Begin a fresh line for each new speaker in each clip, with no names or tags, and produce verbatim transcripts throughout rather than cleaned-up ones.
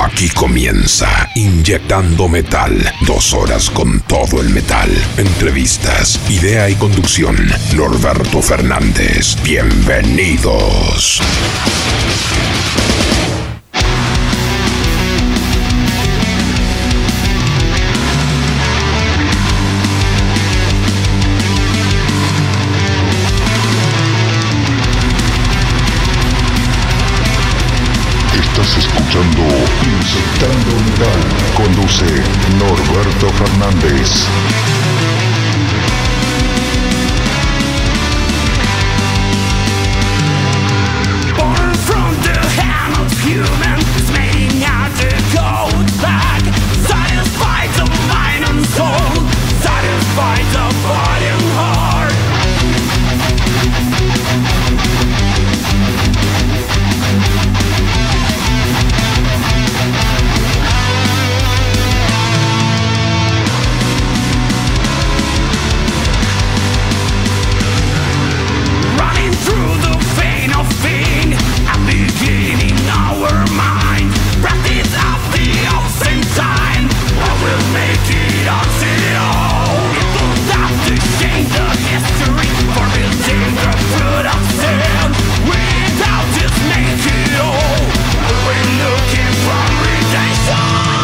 Aquí comienza Inyectando Metal. Dos horas con todo el metal. Entrevistas, idea y conducción. Norberto Fernández. Bienvenidos.
Estás escuchando Inyectando Metal. Conduce Norberto Fernández.
Born from the hand of humans, made out to go back. Satisfied the mind and soul, satisfied the body and heart. Through the vein of being, and beginning our mind. Practice of the ocean time, I will make it until it will have to change the history for building the fruit of sin. Without this make it all, we're looking for redemption.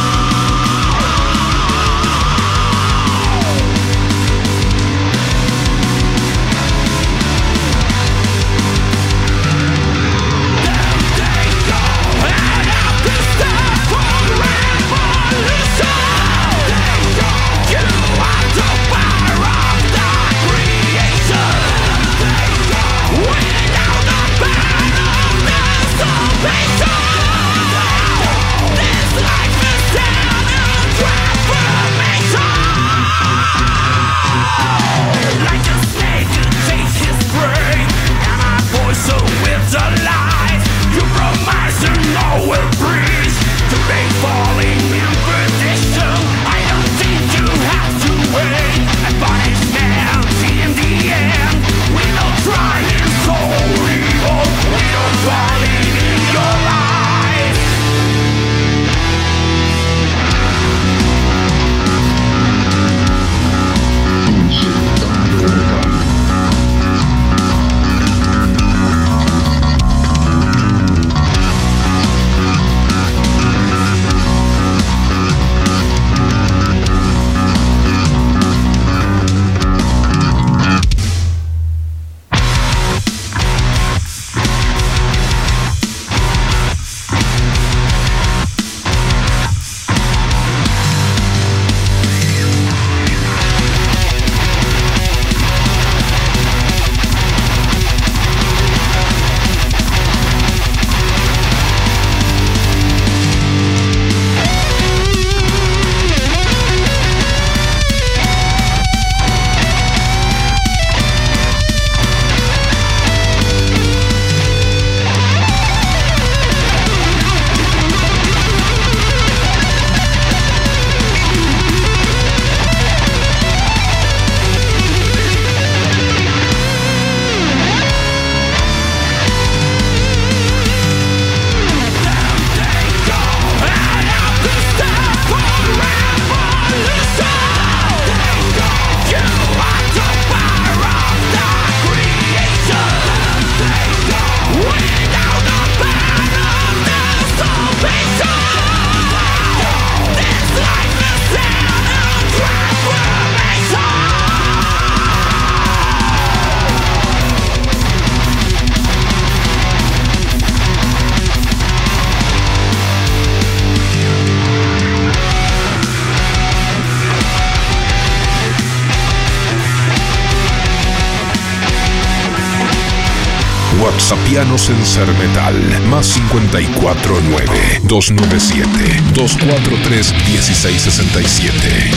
WhatsAppianos en Ser Metal, más cincuenta y cuatro nueve, dos nueve siete, dos cuatro tres, uno seis seis siete.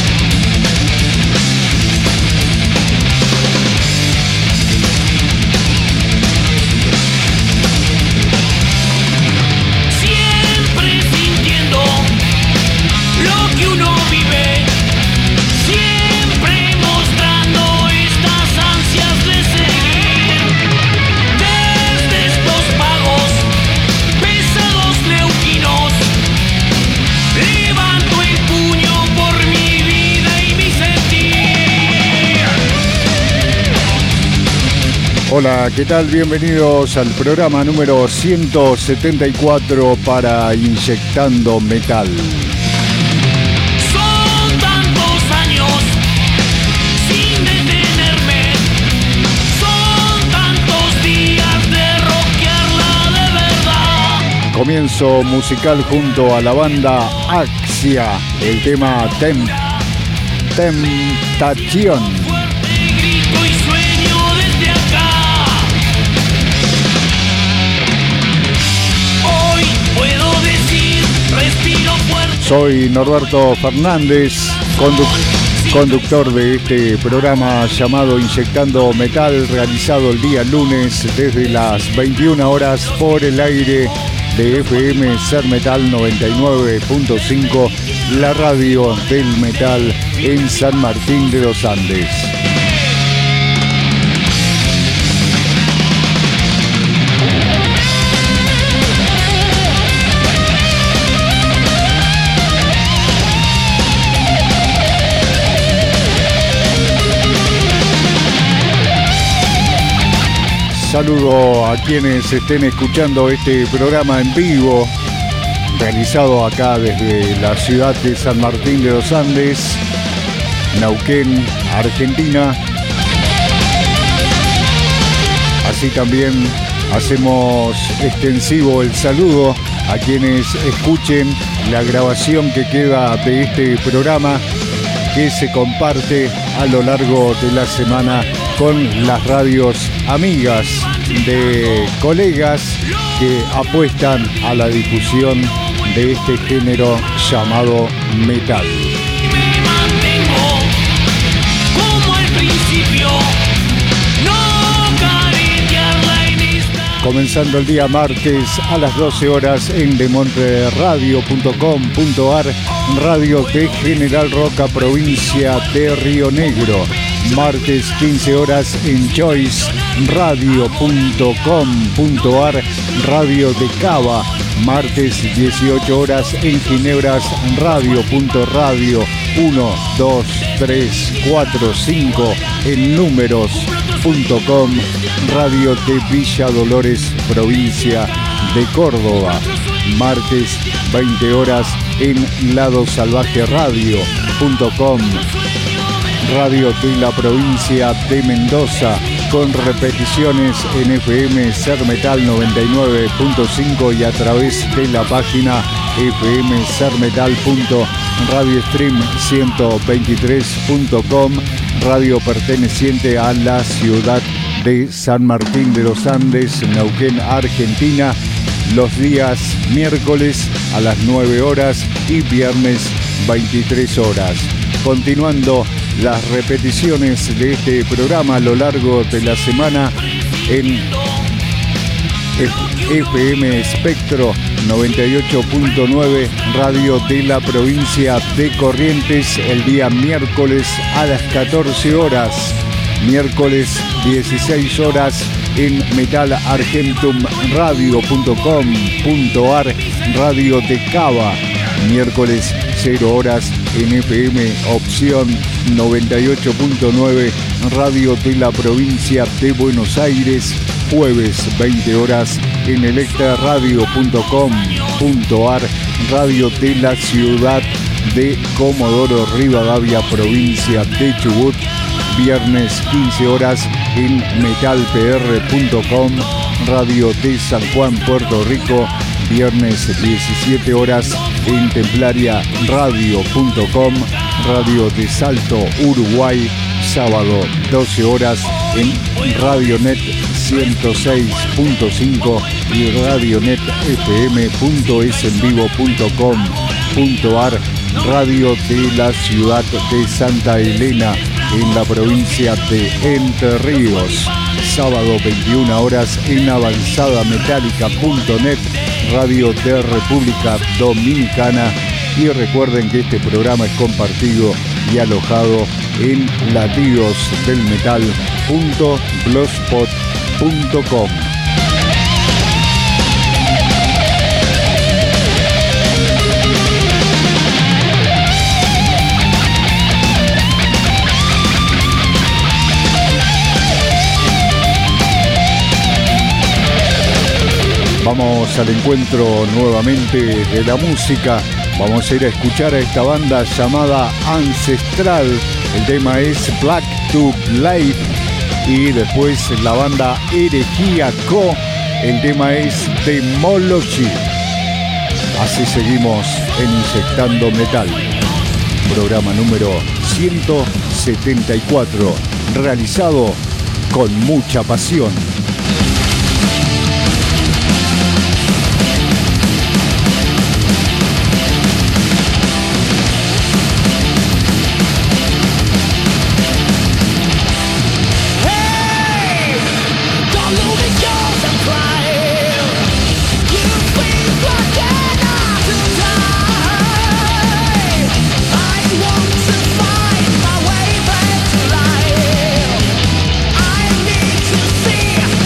Hola, ¿qué tal? Bienvenidos al programa número ciento setenta y cuatro para Inyectando Metal.
Son tantos años sin detenerme, son tantos días de rockearla de verdad.
Comienzo musical junto a la banda Axia, el tema Temp, Temptación. Soy Norberto Fernández, condu- conductor de este programa llamado Inyectando Metal, realizado el día lunes desde las veintiuna horas por el aire de F M Ser Metal noventa y nueve punto cinco, la radio del metal en San Martín de los Andes. Saludo a quienes estén escuchando este programa en vivo, realizado acá desde la ciudad de San Martín de los Andes, Neuquén, Argentina. Así también hacemos extensivo el saludo a quienes escuchen la grabación que queda de este programa, que se comparte a lo largo de la semana con las radios amigas de colegas que apuestan a la difusión de este género llamado metal.
Me mantengo como al principio, no caretearla en esta.
Comenzando el día martes a las doce horas en demontreradio punto com punto ar, radio de General Roca, provincia de Río Negro. Martes quince horas en choice radio punto com punto ar, radio de Cava. Martes dieciocho horas en Ginebras radio punto radio uno, dos, tres, cuatro, cinco en números punto com, radio de Villa Dolores, provincia de Córdoba. Martes veinte horas en lado salvaje radio punto com, radio de la provincia de Mendoza, con repeticiones en F M Ser Metal noventa y nueve punto cinco y a través de la página f m ser metal punto radiostream ciento veintitrés punto com, radio perteneciente a la ciudad de San Martín de los Andes, Neuquén, Argentina, los días miércoles a las nueve horas y viernes veintitrés horas. Continuando las repeticiones de este programa a lo largo de la semana en F M Espectro noventa y ocho punto nueve, radio de la provincia de Corrientes, el día miércoles a las catorce horas, miércoles dieciséis horas en metal argentum radio punto com punto ar, radio de Cava, miércoles cero horas en F M Opción noventa y ocho punto nueve, radio de la provincia de Buenos Aires, jueves veinte horas en electra radio punto com punto ar, radio de la ciudad de Comodoro Rivadavia, provincia de Chubut, viernes quince horas en metal p r punto com, radio de San Juan, Puerto Rico, viernes diecisiete horas en templaria radio punto com, radio de Salto, Uruguay, sábado doce horas en Radionet ciento seis punto cinco y radionet f m punto es en vivo punto com punto ar, radio de la ciudad de Santa Elena en la provincia de Entre Ríos, sábado veintiuna horas en avanzada metálica punto net, radio de República Dominicana. Y recuerden que este programa es compartido y alojado en latidos del metal punto blogspot punto com. vamos al encuentro nuevamente de la música. Vamos a ir a escuchar a esta banda llamada Ancestral. El tema es Black to Light. Y después la banda Herejía Co. El tema es Demology. Así seguimos en Inyectando Metal. Programa número ciento setenta y cuatro. Realizado con mucha pasión.
I need to see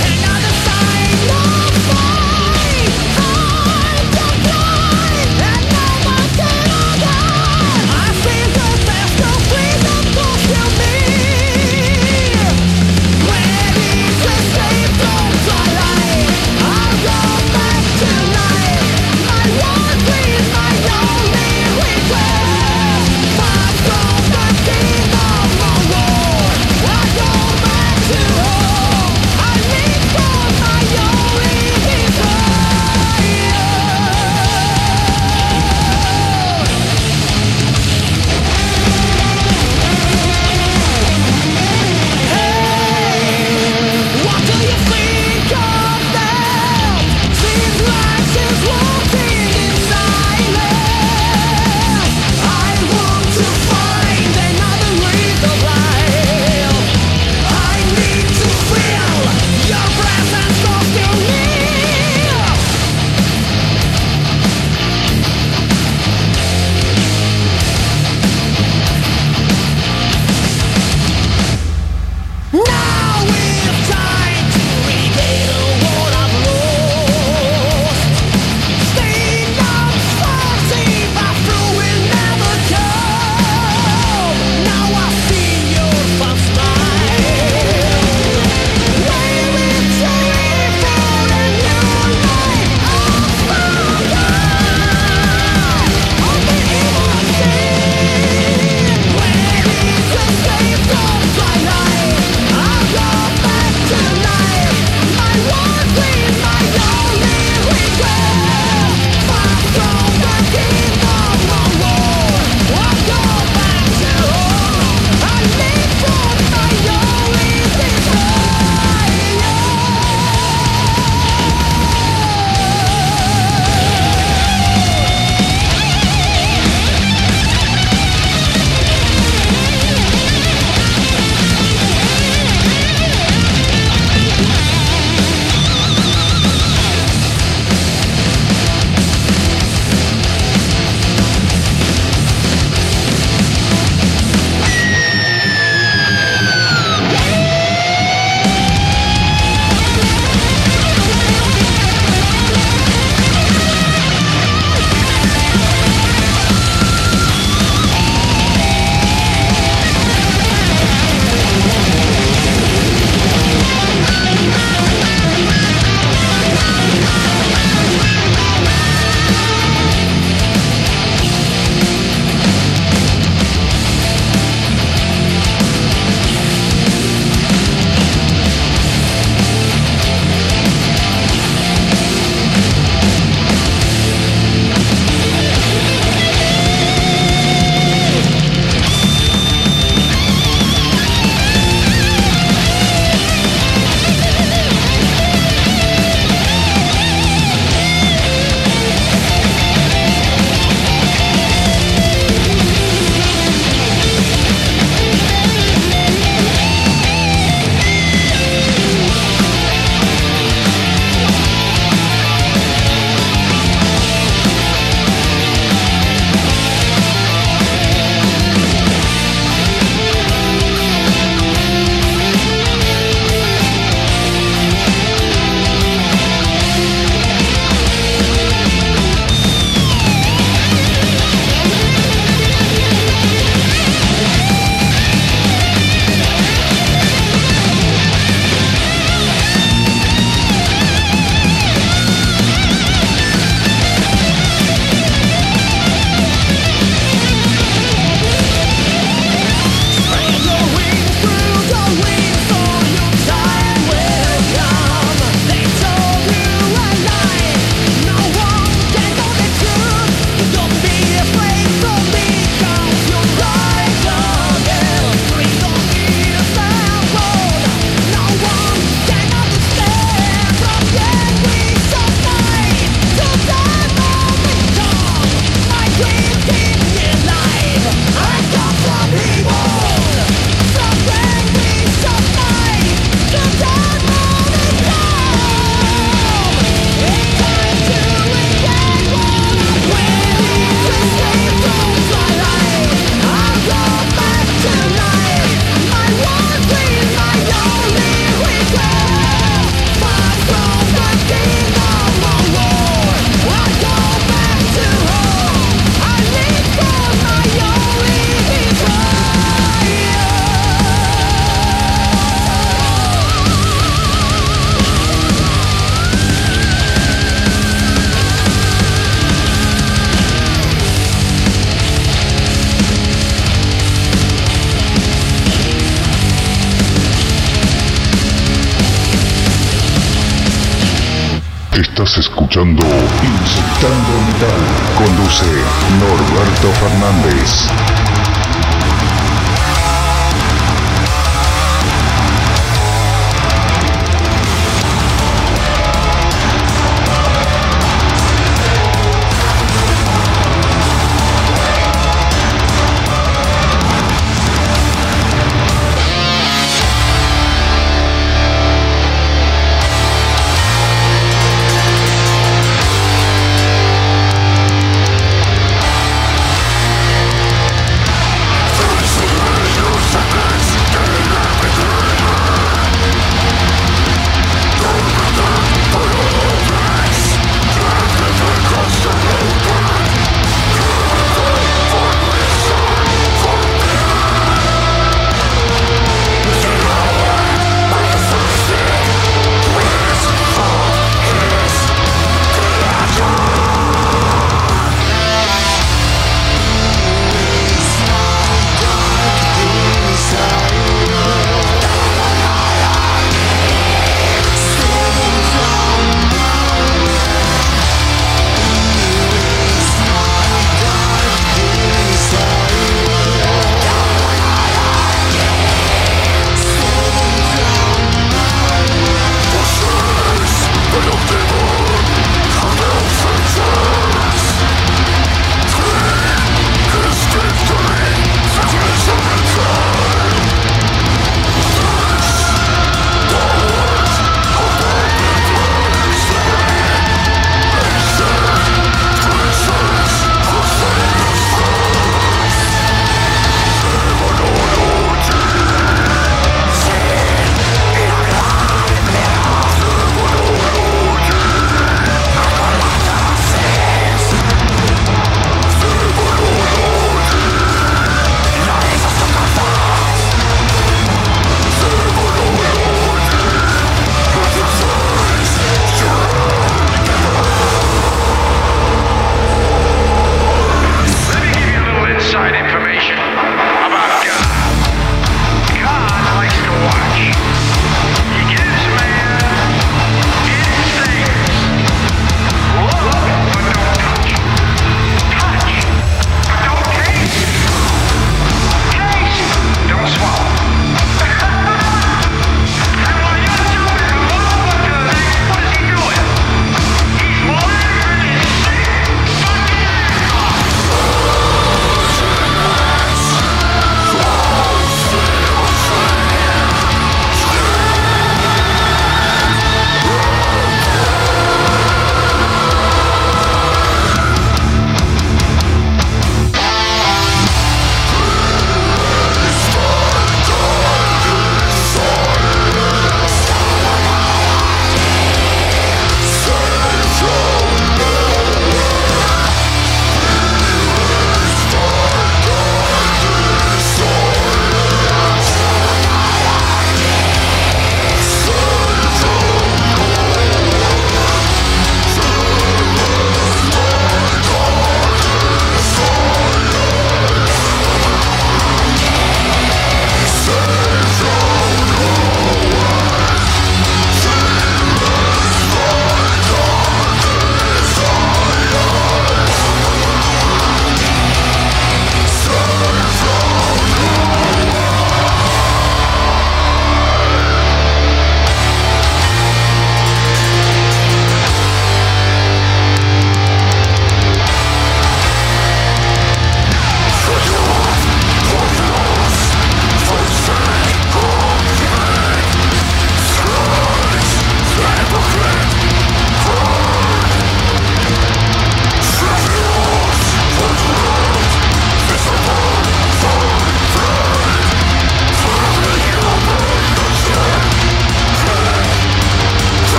Estás escuchando Inyectando Metal. Conduce Norberto Fernández.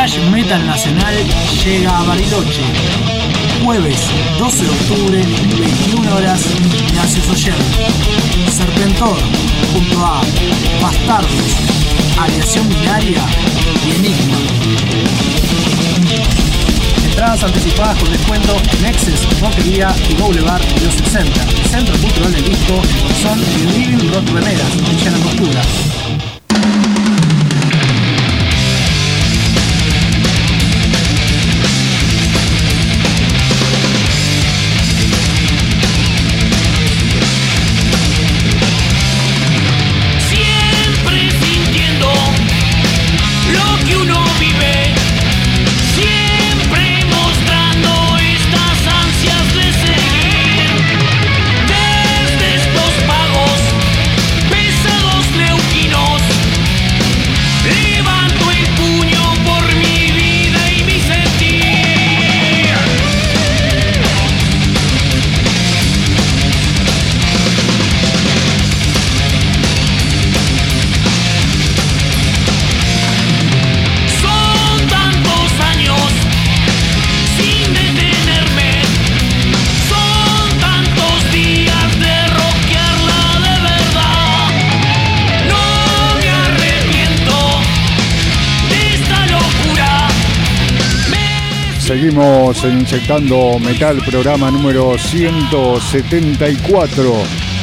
thrash metal nacional llega a Bariloche. Jueves doce de octubre, veintiuna horas, Ignacio Soller. Serpentor, junto a Bastardos, Aviación Binaria y Enigma. Entradas anticipadas con descuento en Excess, Boquería y Boulevard Music Center. Centro Cultural del Disco son el Living Rock Remeras, Villa La Costura.
Seguimos en Inyectando Metal, programa número ciento setenta y cuatro.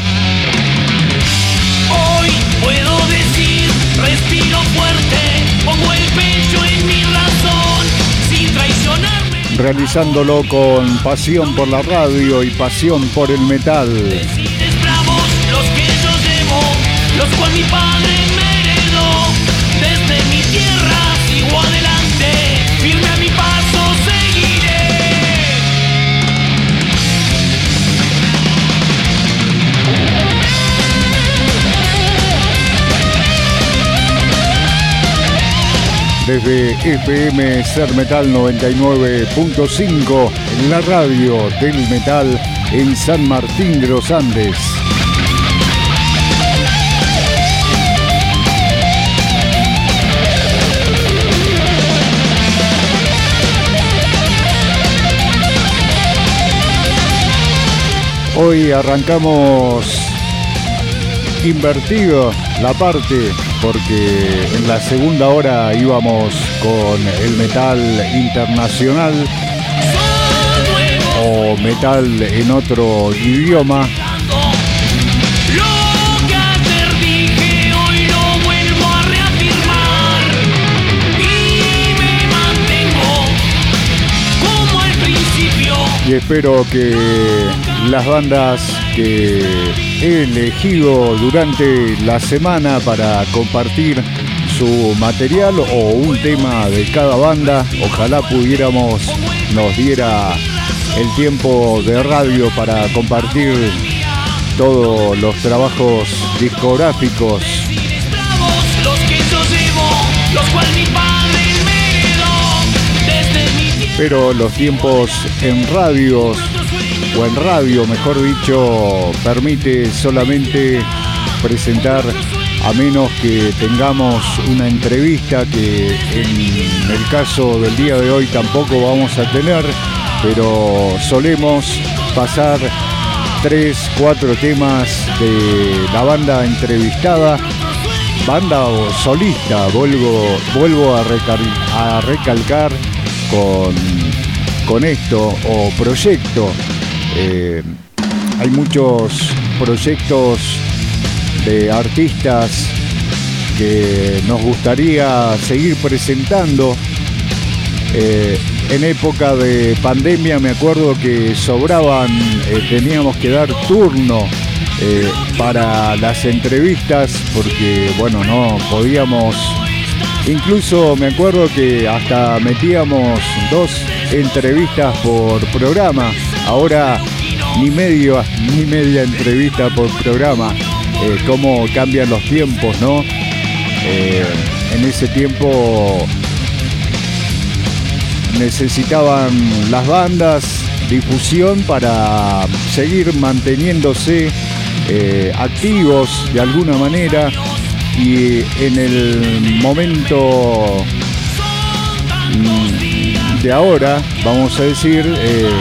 Hoy puedo decir, respiro fuerte, pongo el pecho en mi razón, sin traicionarme.
Realizándolo con pasión por la radio y pasión por el metal.
Decides bravos los que yo llevo, los cual mi padre me heredó. Desde mi tierra sigo adelante, firme a mi paso seguiré.
Desde F M Ser Metal noventa y nueve punto cinco, en la radio del metal en San Martín de los Andes. Hoy arrancamos invertido la parte, porque en la segunda hora íbamos con el metal internacional o metal en otro idioma.
Lo que ayer dije hoy lo vuelvo a reafirmar y me mantengo como al principio.
Y espero que las bandas que he elegido durante la semana para compartir su material o un tema de cada banda, ojalá pudiéramos, nos diera el tiempo de radio para compartir todos los trabajos discográficos. Pero los tiempos en radios, o en radio mejor dicho, permite solamente presentar, a menos que tengamos una entrevista, que en el caso del día de hoy tampoco vamos a tener, pero solemos pasar tres, cuatro temas de la banda entrevistada, banda o solista, vuelvo, vuelvo a, recal- a recalcar con, con esto, o proyecto. Eh, hay muchos proyectos de artistas que nos gustaría seguir presentando. Eh, en época de pandemia me acuerdo que sobraban, eh, teníamos que dar turno eh, para las entrevistas, porque bueno, no podíamos, incluso me acuerdo que hasta metíamos dos entrevistas por programa. Ahora ni medio, ni media entrevista por programa. Eh, cómo cambian los tiempos, ¿no? Eh, en ese tiempo necesitaban las bandas difusión para seguir manteniéndose eh, activos de alguna manera, y en el momento de ahora, vamos a decir, eh,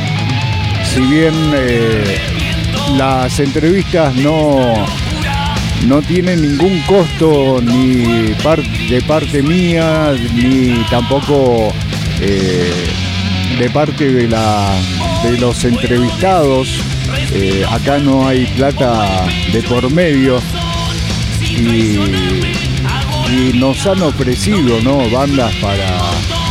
si bien eh, las entrevistas no, no tienen ningún costo ni par, de parte mía, ni tampoco eh, de parte de, la, de los entrevistados, eh, acá no hay plata de por medio, y, y nos han ofrecido, ¿no?, bandas para,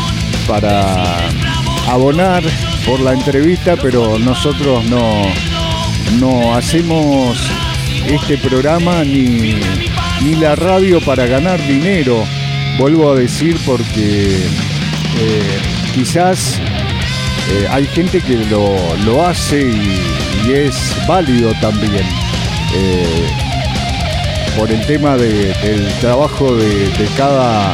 para abonar por la entrevista, pero nosotros no, no hacemos este programa ni, ni la radio para ganar dinero, vuelvo a decir, porque eh, quizás eh, hay gente que lo, lo hace y, y es válido también, eh, por el tema de, del trabajo de, de cada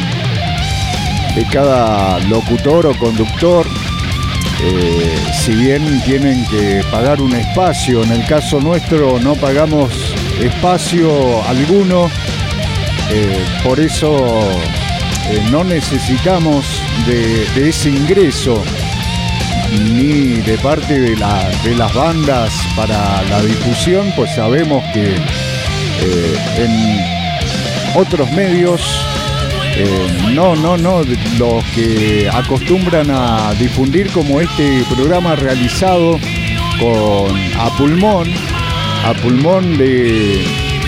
de cada locutor o conductor. Eh, si bien tienen que pagar un espacio, en el caso nuestro no pagamos espacio alguno, eh, por eso eh, no necesitamos de, de ese ingreso, ni de parte de, la, de las bandas para la difusión, pues sabemos que eh, en otros medios Eh, no, no, no, los que acostumbran a difundir como este programa realizado con a pulmón, a pulmón de,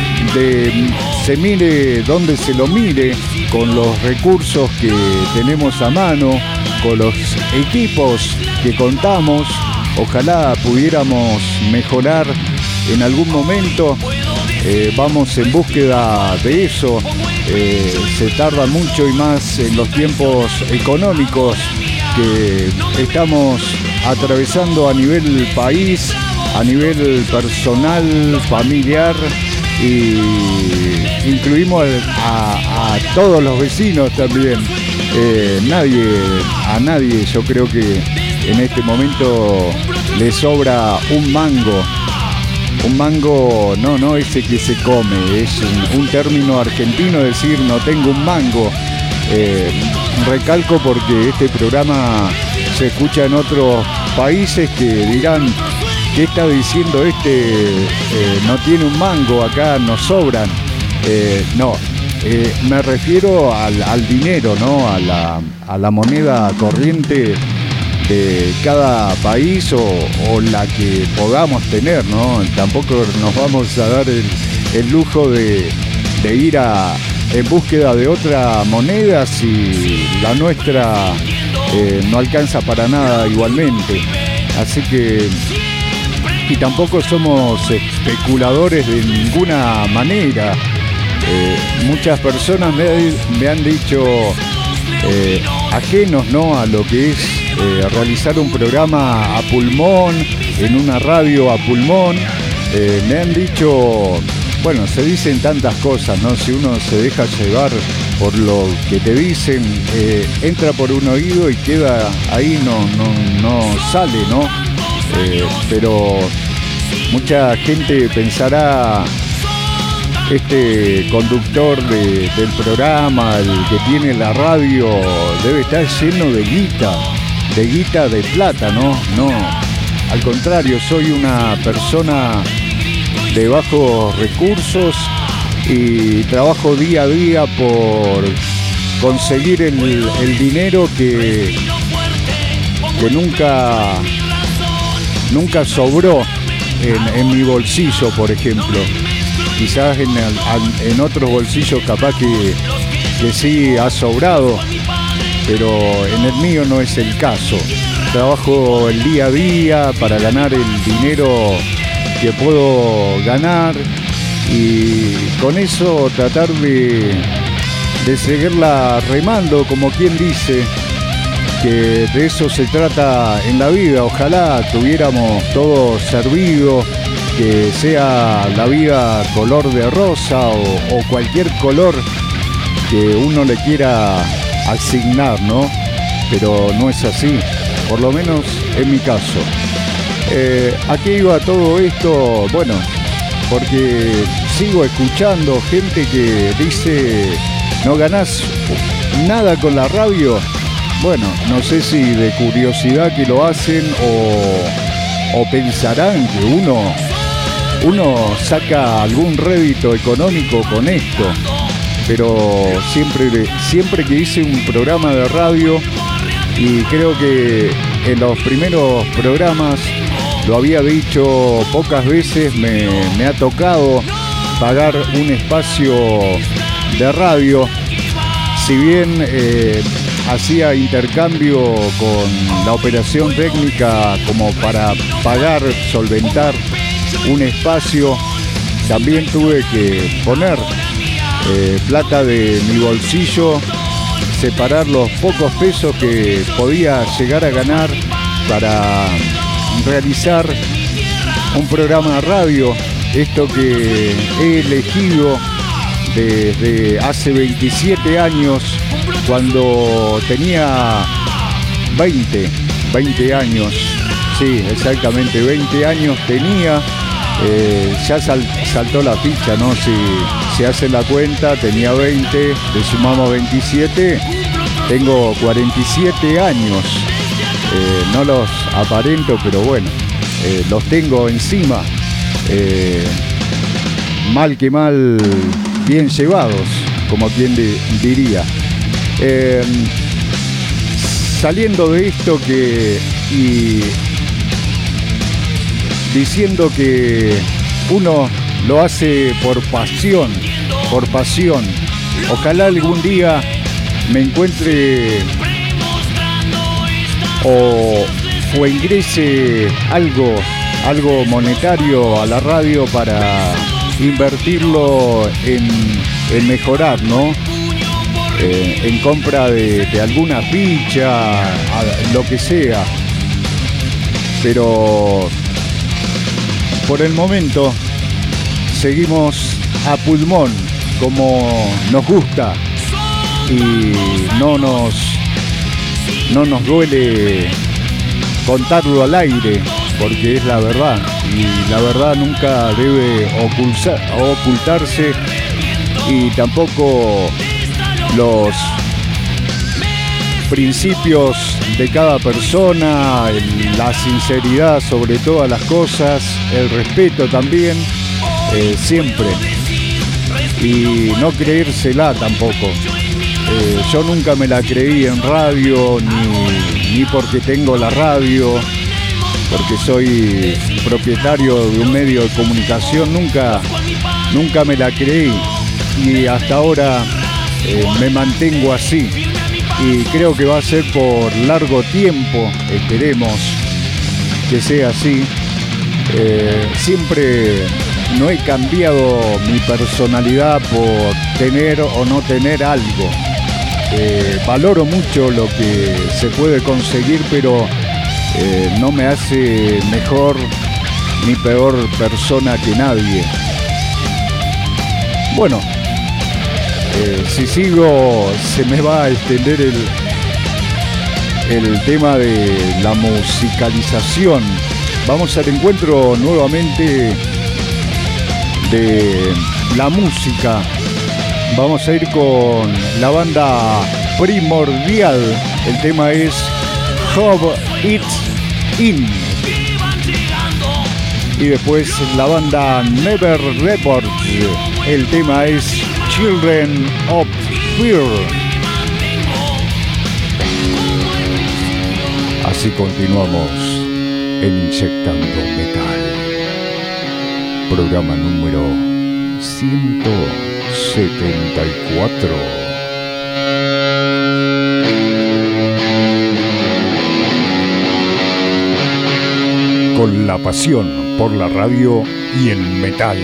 de se mire donde se lo mire, con los recursos que tenemos a mano, con los equipos que contamos, ojalá pudiéramos mejorar en algún momento. Eh, vamos en búsqueda de eso, eh, se tarda mucho y más en los tiempos económicos que estamos atravesando a nivel país, a nivel personal, familiar, y incluimos a, a todos los vecinos también. Eh, nadie, a nadie yo creo que en este momento le sobra un mango. Un mango, no, no ese que se come, es un, un término argentino decir no tengo un mango. Eh, recalco porque este programa se escucha en otros países que dirán, ¿qué está diciendo este? Eh, no tiene un mango, acá nos sobran. Eh, no, eh, me refiero al, al dinero, ¿no? A la, a la moneda corriente de cada país o, o la que podamos tener, ¿no? Tampoco nos vamos a dar el, el lujo de, de ir a, en búsqueda de otra moneda si la nuestra eh, no alcanza para nada igualmente. Así que, y tampoco somos especuladores de ninguna manera. Eh, muchas personas me, me han dicho, eh, ajenos, ¿no?, a lo que es Eh, realizar un programa a pulmón, en una radio a pulmón, eh, me han dicho, bueno, se dicen tantas cosas, ¿no? Si uno se deja llevar por lo que te dicen, eh, entra por un oído y queda ahí, no, no, no sale, ¿no? Eh, pero mucha gente pensará, este conductor de, del programa, el que tiene la radio, debe estar lleno de guita. de guita de plata, ¿no? No, al contrario, soy una persona de bajos recursos y trabajo día a día por conseguir el, el dinero que, que nunca, nunca sobró en, en mi bolsillo, por ejemplo. Quizás en, el, en otros bolsillos capaz que, que sí ha sobrado, pero en el mío no es el caso. Trabajo el día a día para ganar el dinero que puedo ganar y con eso tratar de, de seguirla remando, como quien dice, que de eso se trata en la vida. Ojalá tuviéramos todo servido, que sea la vida color de rosa o, o cualquier color que uno le quiera asignar, ¿no? Pero no es así, por lo menos en mi caso. Eh, ¿A qué iba todo esto? Bueno, porque sigo escuchando gente que dice, ¿no ganás nada con la radio? bueno, no sé si de curiosidad que lo hacen o, o pensarán que uno, uno saca algún rédito económico con esto. Pero siempre, siempre que hice un programa de radio, y creo que en los primeros programas lo había dicho pocas veces, me, me ha tocado pagar un espacio de radio. Si bien eh, hacía intercambio con la operación técnica como para pagar, solventar un espacio, también tuve que poner eh, plata de mi bolsillo, separar los pocos pesos que podía llegar a ganar para realizar un programa de radio, esto que he elegido desde hace veintisiete años, cuando tenía veinte, veinte años, sí, exactamente veinte años tenía, eh, ya sal, saltó la ficha, ¿no? Si se hace la cuenta, tenía veinte, le sumamos veintisiete, tengo cuarenta y siete años. Eh, no los aparento, pero bueno, eh, los tengo encima, eh, mal que mal, bien llevados, como quien de, diría. Eh, saliendo de esto que y diciendo que uno lo hace por pasión, por pasión. Ojalá algún día me encuentre O, o ingrese algo, algo monetario a la radio para invertirlo en, en mejorar, ¿no? Eh, en compra de, de alguna ficha, a, lo que sea. Pero por el momento seguimos a pulmón, como nos gusta, y no nos No nos duele contarlo al aire, porque es la verdad, y la verdad nunca debe ocultar, ocultarse, y tampoco los principios de cada persona, la sinceridad sobre todas las cosas, el respeto también, eh, siempre, y no creérsela tampoco. Eh, yo nunca me la creí en radio, ni, ni porque tengo la radio, porque soy propietario de un medio de comunicación, nunca, nunca me la creí, y hasta ahora eh, me mantengo así, y creo que va a ser por largo tiempo, esperemos que sea así. Eh, siempre no he cambiado mi personalidad por tener o no tener algo. Eh, valoro mucho lo que se puede conseguir, pero eh, no me hace mejor ni peor persona que nadie. Bueno, eh, si sigo se me va a extender el, el tema de la musicalización. Vamos al encuentro nuevamente de la música. Vamos a ir con la banda Primordial. El tema es How It's In. Y después la banda Never Report. El tema es Children of Fear. Así continuamos en Inyectando Metal. Programa número ciento setenta y cuatro. Con la pasión por la radio y el metal.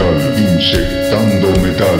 Metal, inyectando metal.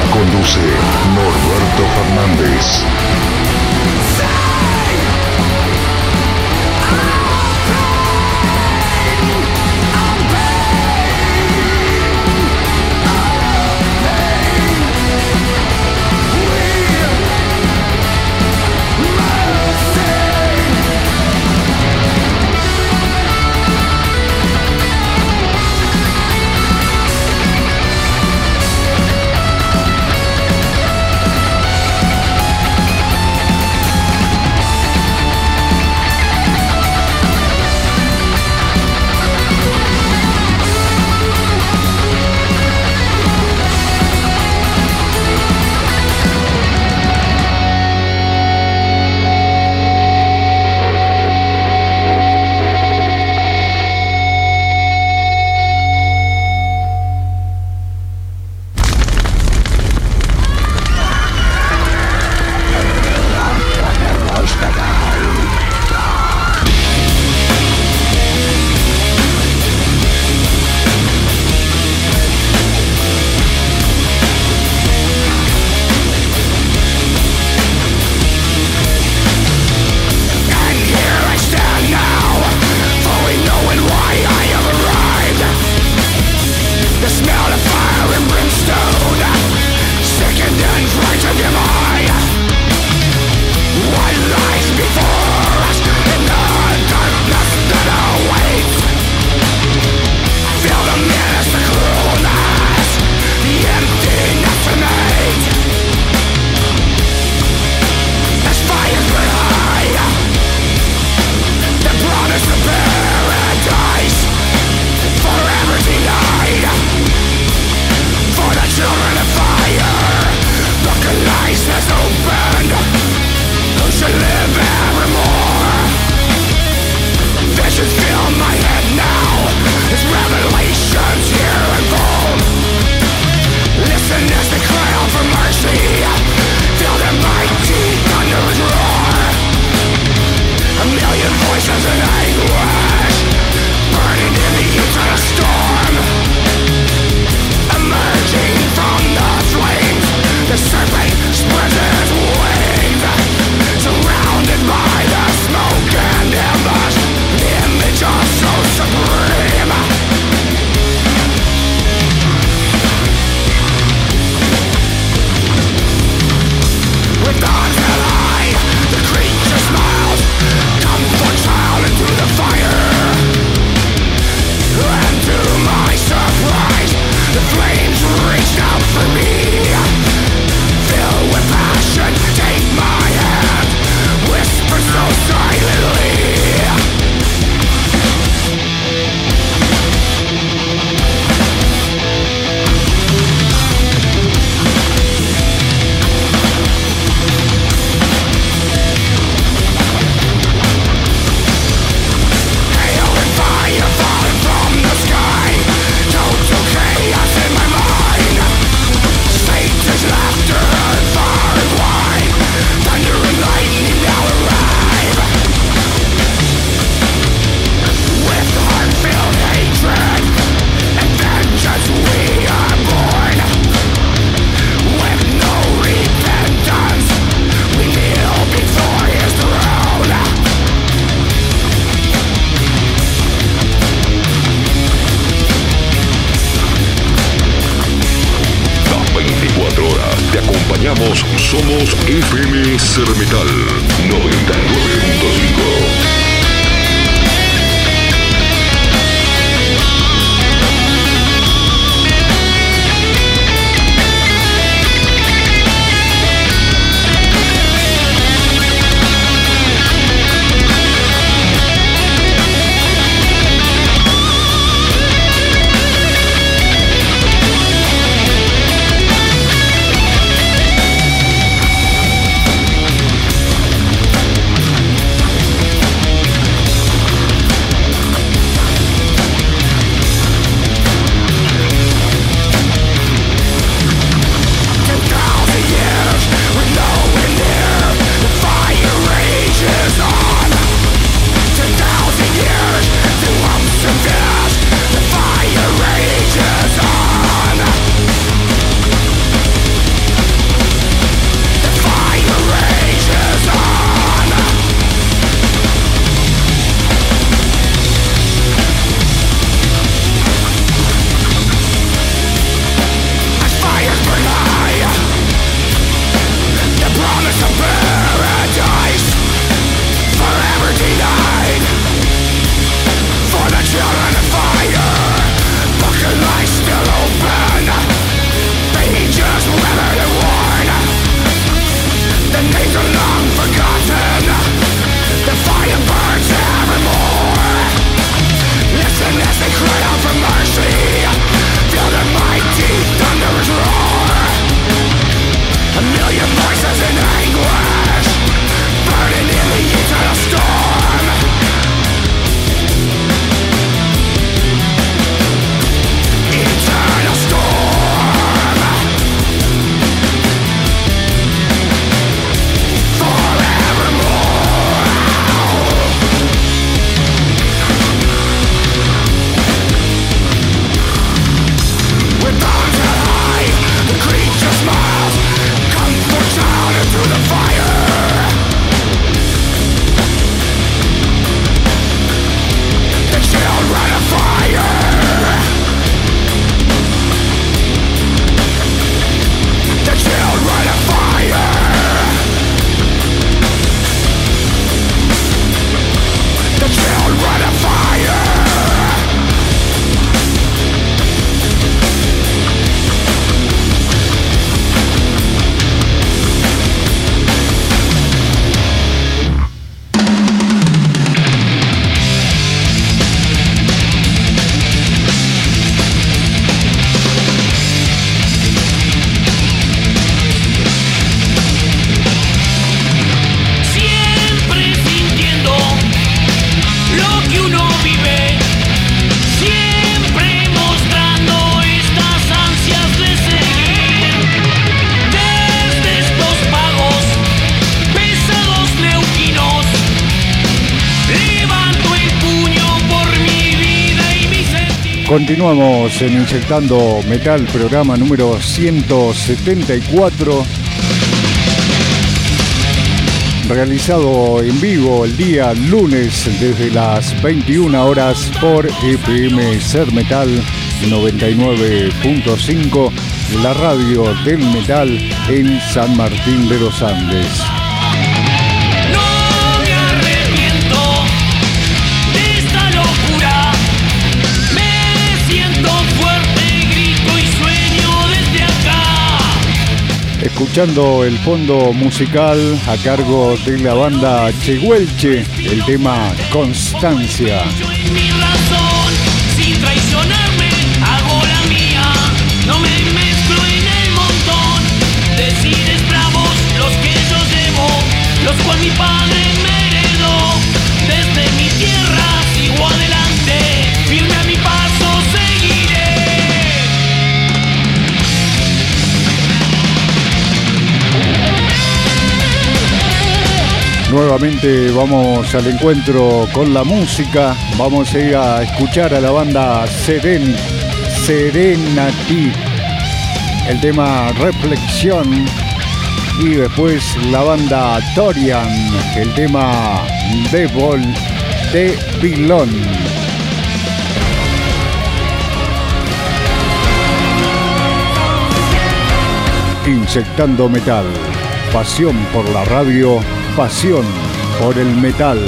Conduce Norberto Fernández. Somos, somos F M Ser Metal noventa y nueve punto cinco.
Continuamos en Inyectando Metal, programa número ciento setenta y cuatro, realizado en vivo el día lunes desde las veintiuna horas por F M Ser Metal noventa y nueve punto cinco, la radio del metal en San Martín de los Andes. Escuchando el fondo musical a cargo de la banda Chehuelche, el tema Constancia.
Soy mi razón, sin traicionarme, hago la mía. No me mezclo en el montón. Decides bravos los que yo llevo, los cual mi padre me heredó. Desde mi tierra sigo adelante, firme a mi paso seguiré.
Nuevamente vamos al encuentro con la música. Vamos a ir a escuchar a la banda Seren, Serenity, el tema Reflexión, y después la banda Torian, el tema Devil de Pilón. Inyectando Metal. Pasión por la radio, pasión por el metal.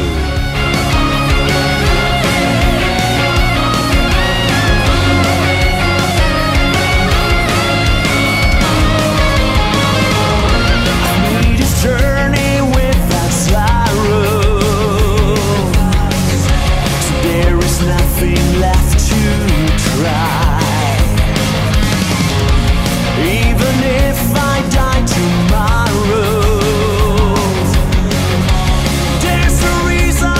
Tomorrow, there's a reason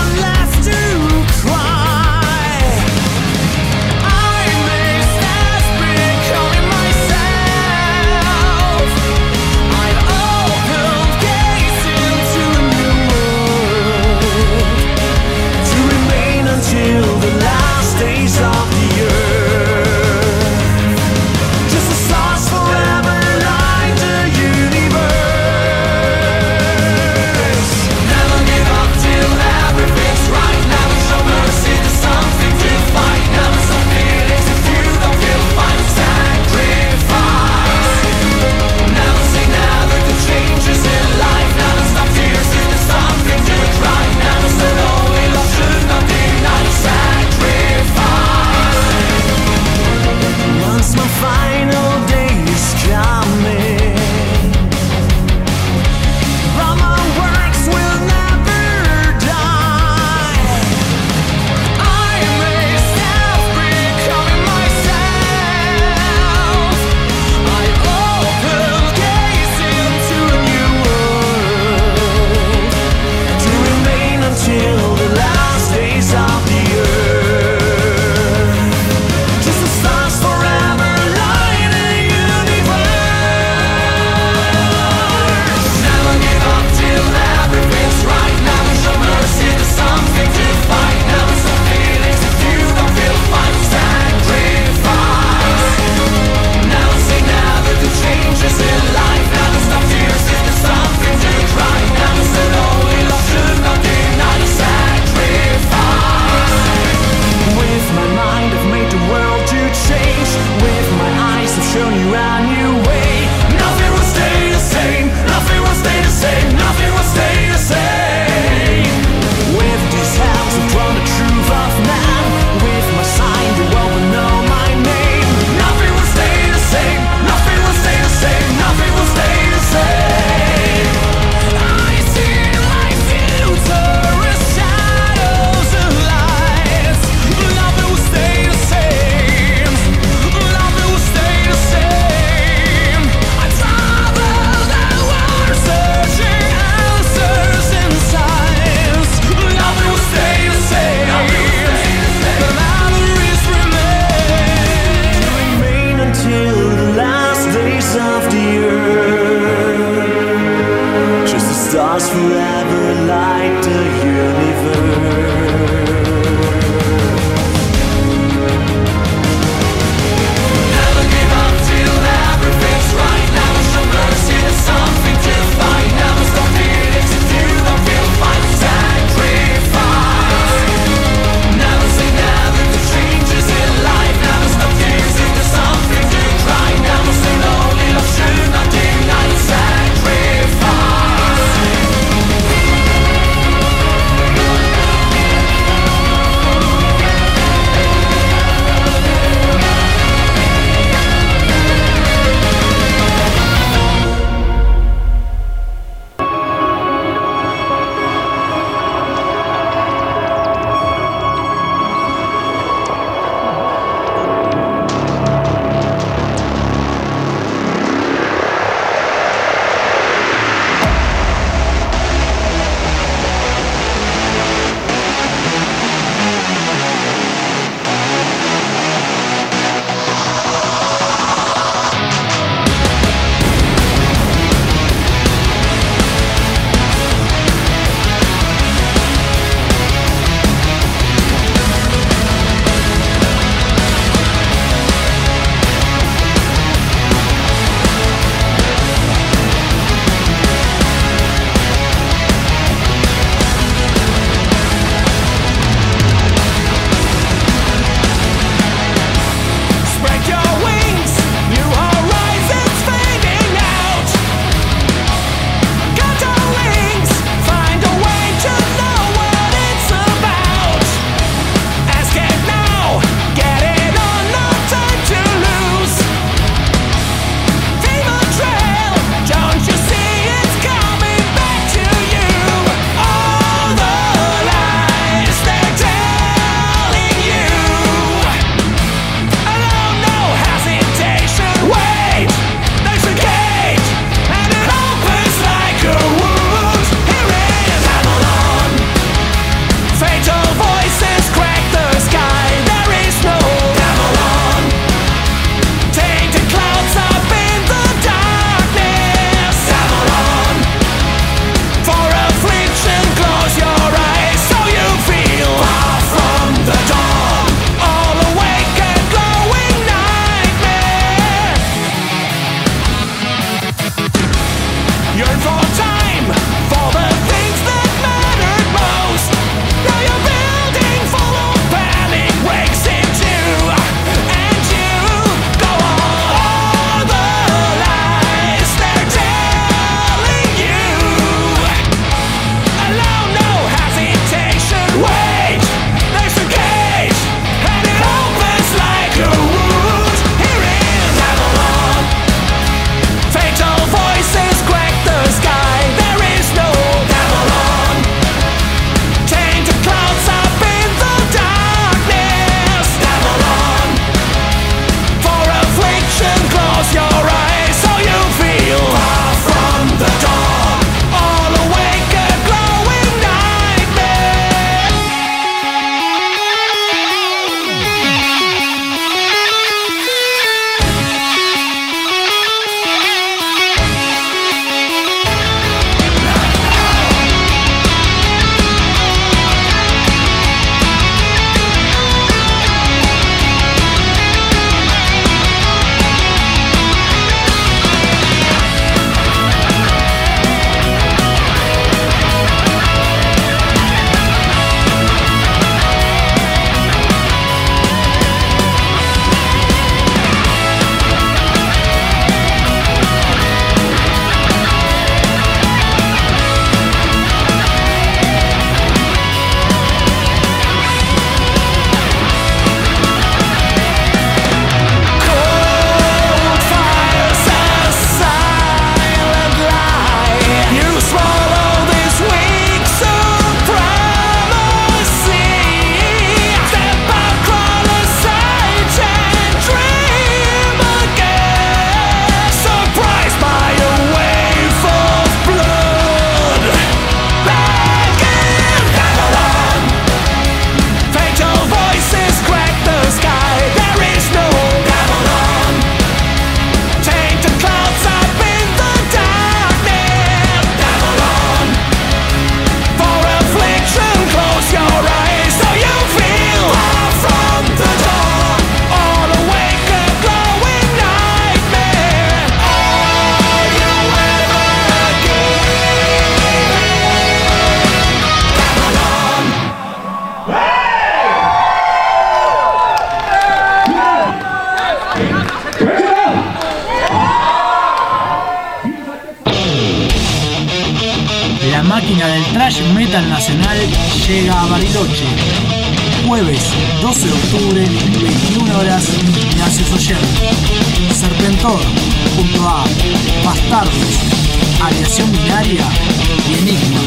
Thrash Metal Nacional llega a Bariloche. Jueves doce de octubre, veintiuna horas, Ignacio Soller. Serpentor, junto a Bastardos, Aleación Binaria y Enigma.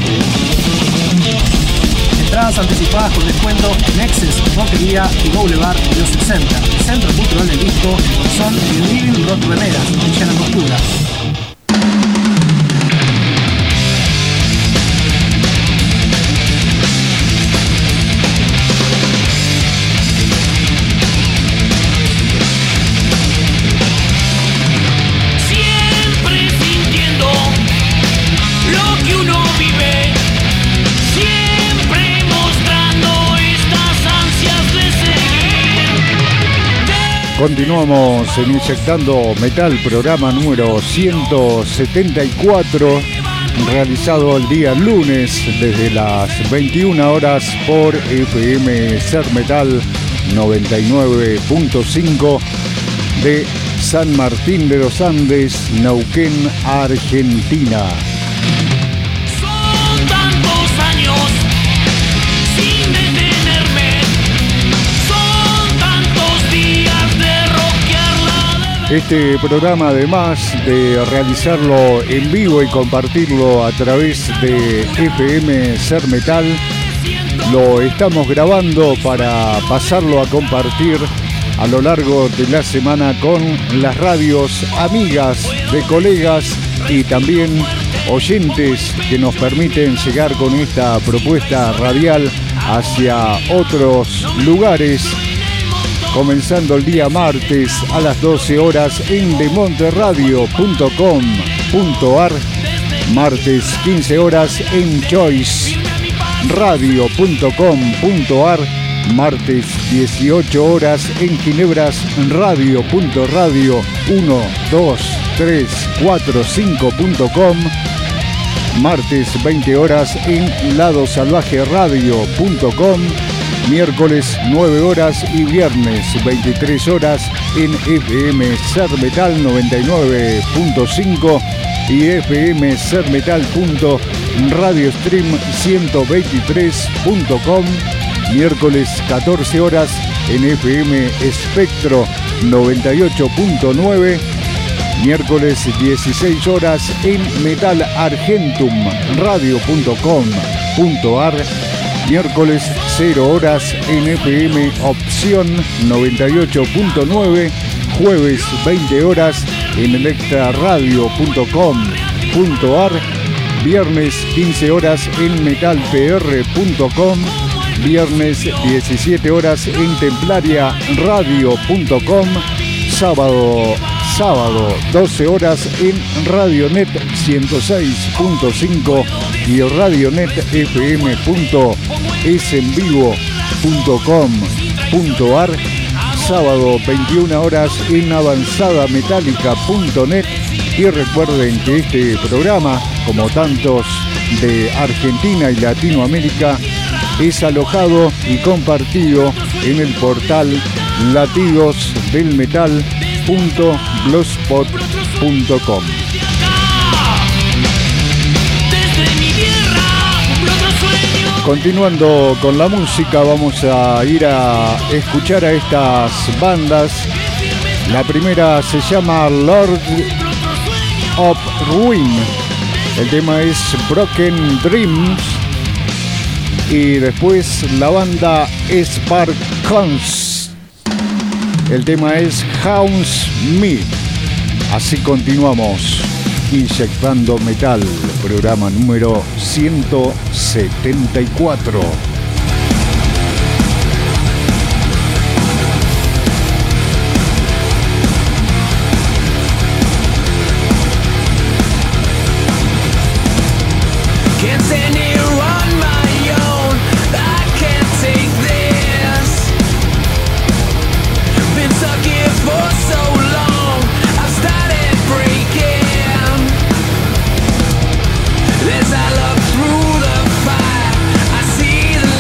Entradas anticipadas con descuento en Excess, Roquería y Boulevard Music Center. Centro Cultural del Disco son el Living Rock Remeras, Villa La Costura.
Continuamos en Inyectando Metal, programa número ciento setenta y cuatro, realizado el día lunes desde las veintiuna horas por F M Ser Metal noventa y nueve punto cinco de San Martín de los Andes, Neuquén, Argentina.
Son tantos años sin detenerme, son tantos días de rockearla.
Este programa, además de realizarlo en vivo y compartirlo a través de F M Ser Metal, lo estamos grabando para pasarlo a compartir a lo largo de la semana con las radios amigas de colegas y también oyentes que nos permiten llegar con esta propuesta radial hacia otros lugares, comenzando el día martes a las doce horas en demonterradio punto com punto ar, martes quince horas en choice radio punto com punto ar, martes dieciocho horas en ginebras radio punto radio uno, dos, tres, cuatro, cinco punto com, martes veinte horas en lado salvaje radio punto com, miércoles nueve horas y viernes veintitrés horas en F M Ser Metal noventa y nueve punto cinco y F M Ser Metal punto radiostream ciento veintitrés punto com, miércoles catorce horas en F M Espectro noventa y ocho punto nueve, miércoles dieciséis horas en Metal Argentum radio punto com punto ar, miércoles cero horas en F M Opción noventa y ocho punto nueve, jueves veinte horas en electra radio punto com punto ar, viernes quince horas en metal p r punto com, viernes diecisiete horas en templaria radio punto com, sábado sábado doce horas en Radionet ciento seis punto cinco y Radionet f m punto es en vivo punto com punto ar, sábado veintiuna horas en avanzada metálica punto net. Y recuerden que este programa, como tantos de Argentina y Latinoamérica, es alojado y compartido en el portal latidos del metal punto blogspot punto com. Continuando con la música, vamos a ir a escuchar a estas bandas. La primera se llama Lord of Ruin. El tema es Broken Dreams. Y después la banda Spark Cons. El tema es Haunts Me. Así continuamos. Inyectando Metal, programa número ciento setenta y cuatro.
As I look through the fire, I see the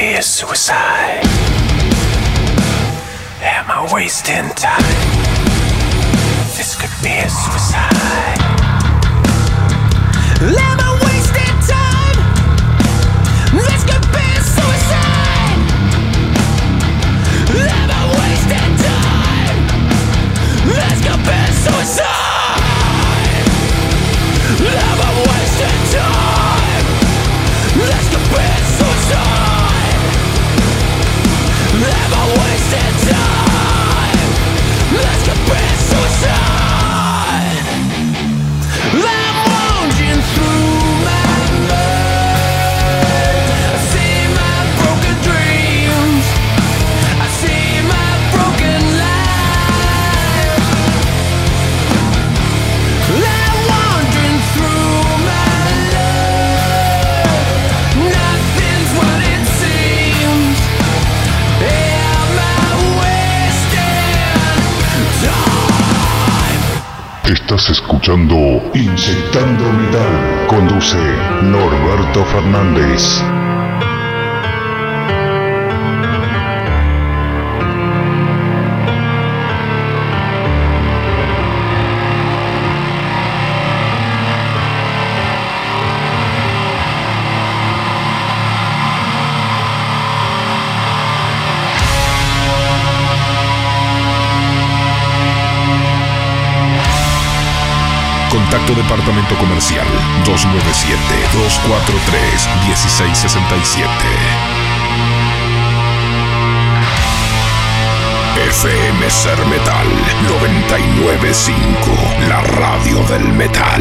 be a suicide. Am I wasting time? This could be a suicide. Am I wasting time? This could be a suicide. Am I wasting time? This could be a suicide. Am I wasting time? This could be a suicide. Am I wasting time? This could be a suicide. I'm wandering through my mind. I see my broken dreams. I see my broken life. I'm wandering through my love. Nothing's what it seems. Am I wasting time?
Estás escuchando Inyectando Metal. Conduce Norberto Fernández.
Contacto Departamento Comercial dos nueve siete, dos cuatro tres, uno seis seis siete. F M Ser Metal noventa y nueve punto cinco, la radio del metal.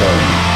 Hamilton.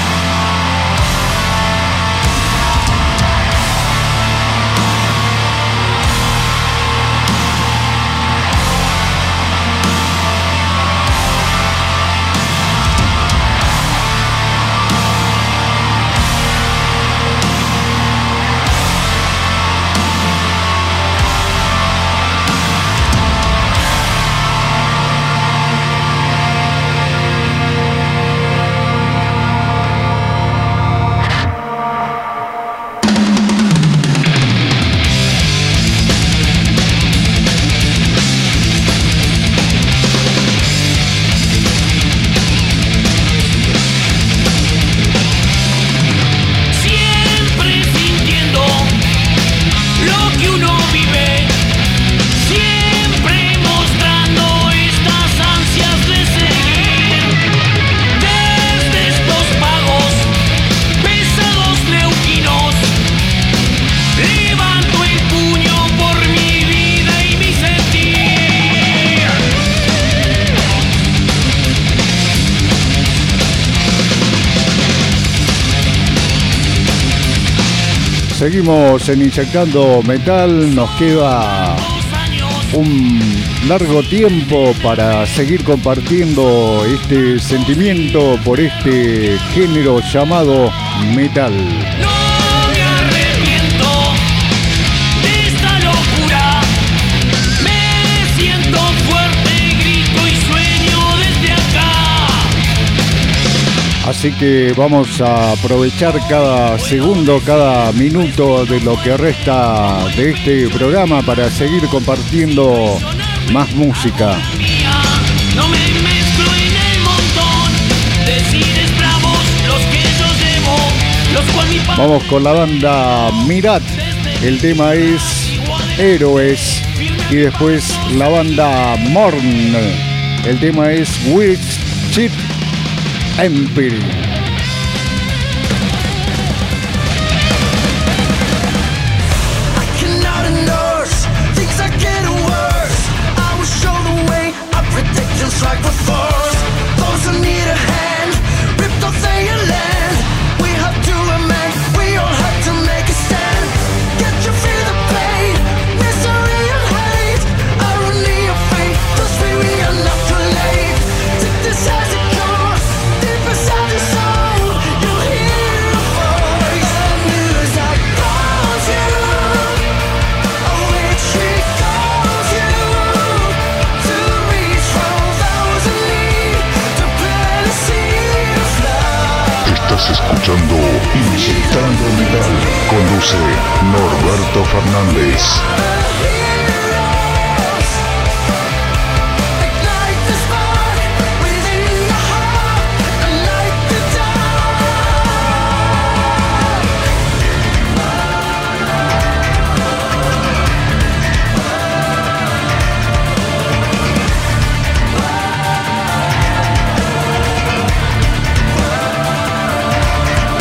Seguimos en Inyectando Metal, nos queda un largo tiempo para seguir compartiendo este sentimiento por este género llamado metal.
No me arrepiento de esta locura, me siento fuerte, grito y sueño desde acá.
Así que vamos a aprovechar cada segundo, cada minuto de lo que resta de este programa para seguir compartiendo más música.
No me mezclo en el montón de cines bravos, los que yo llevo, los cual mi padre...
Vamos con la banda Mirad, el tema es Héroes, y después la banda Morn, el tema es Witch Chip Empire.
Strike with force, those who need a hand, ripped off their land. We have to amend, we all have to make a stand. Get you feel the pain, misery and hate, irony of fate, thus we are not too late. Take this as it comes, deep inside your soul, you'll hear a voice, the news that calls you, a witch recalls you, to reach from
Estás escuchando Inyectando Metal. Conduce Norberto Fernández.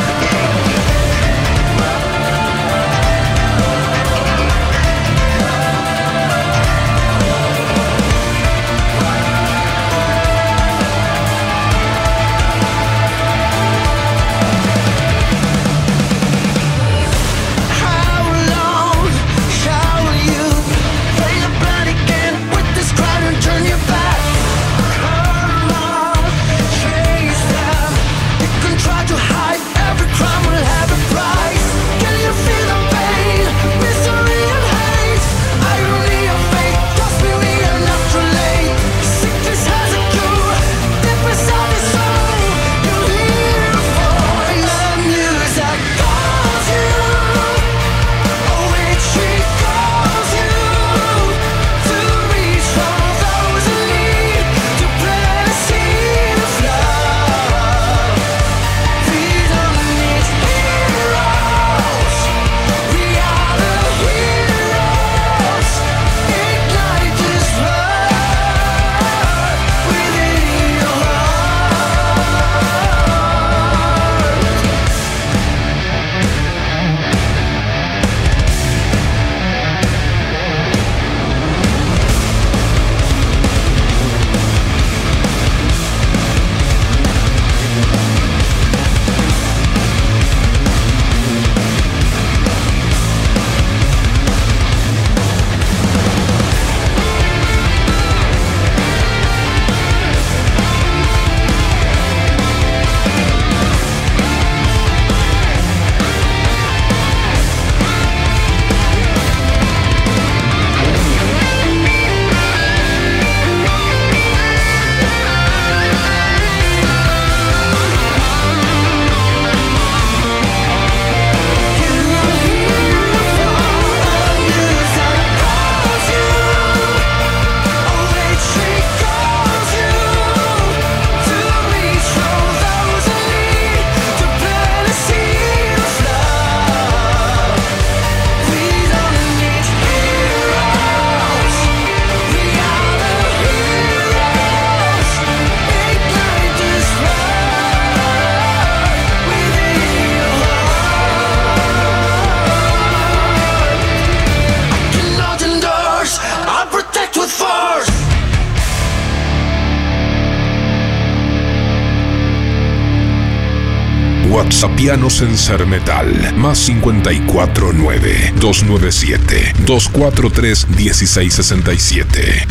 We'll be right back.
WhatsAppianos en Ser Metal. Más cincuenta y cuatro nueve, dos nueve siete, dos cuatro tres, uno seis seis siete.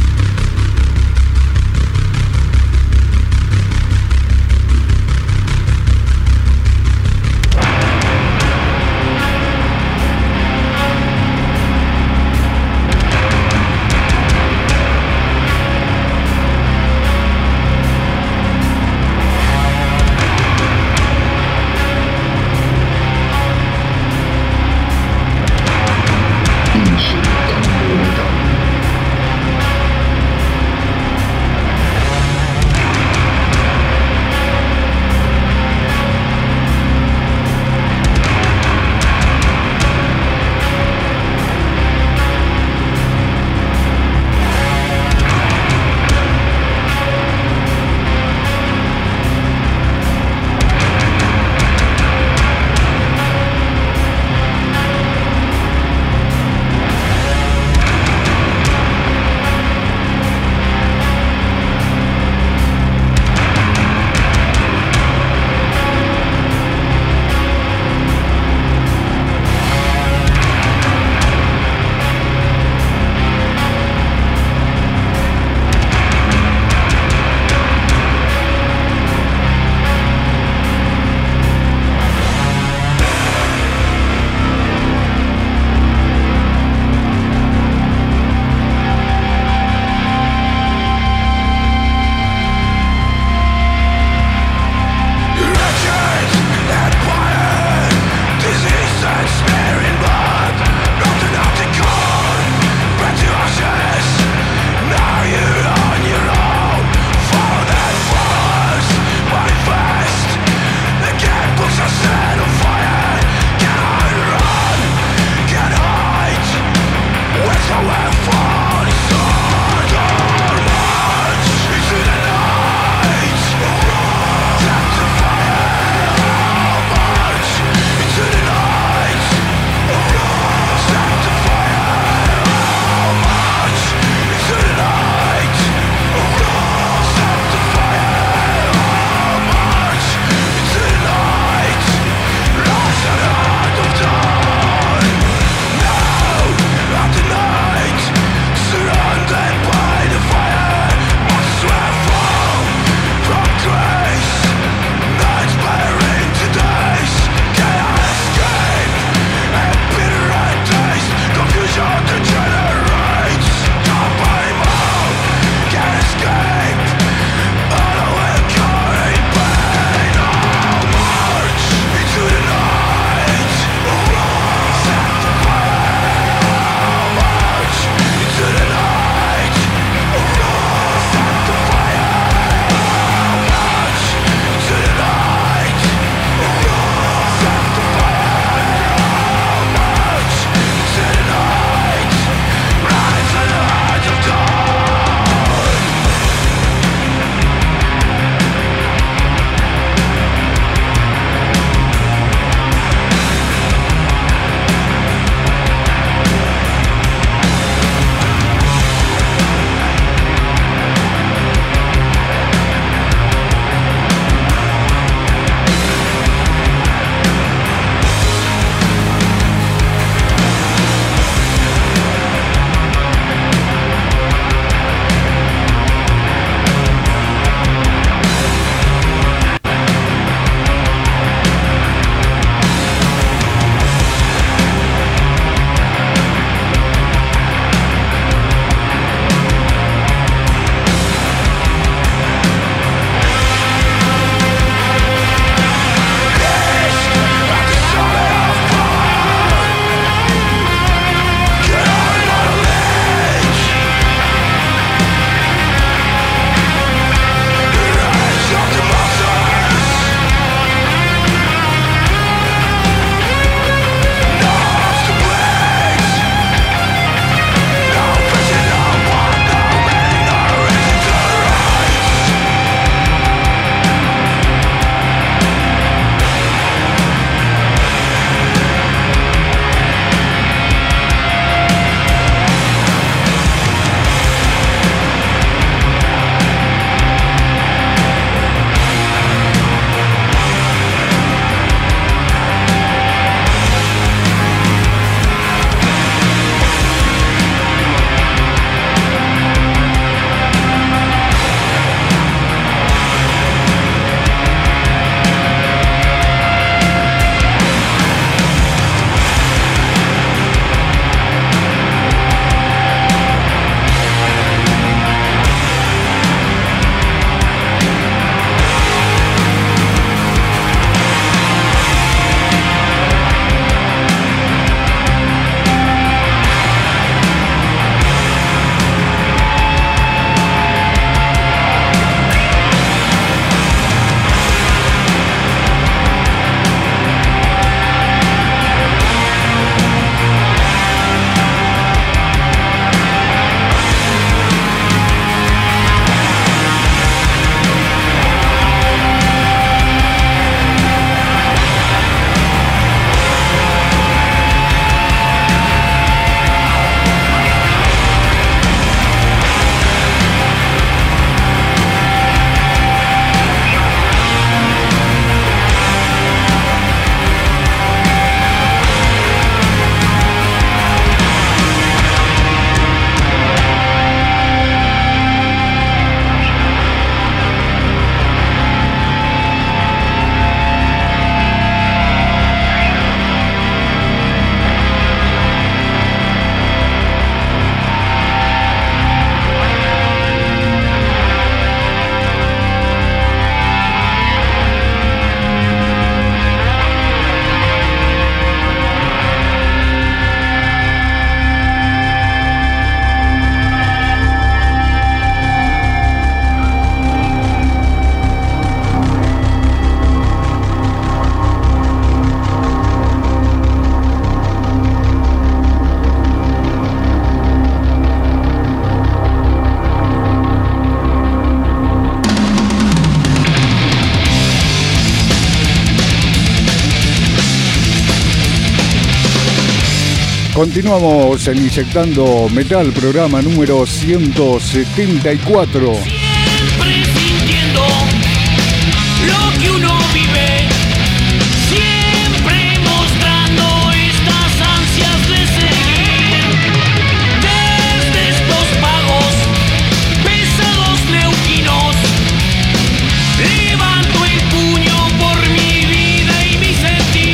Continuamos en Inyectando Metal, programa número ciento setenta y cuatro.
Siempre sintiendo lo que uno vive, siempre mostrando estas ansias de seguir. Desde estos pagos pesados neuquinos, levanto el puño por mi vida y mi sentir.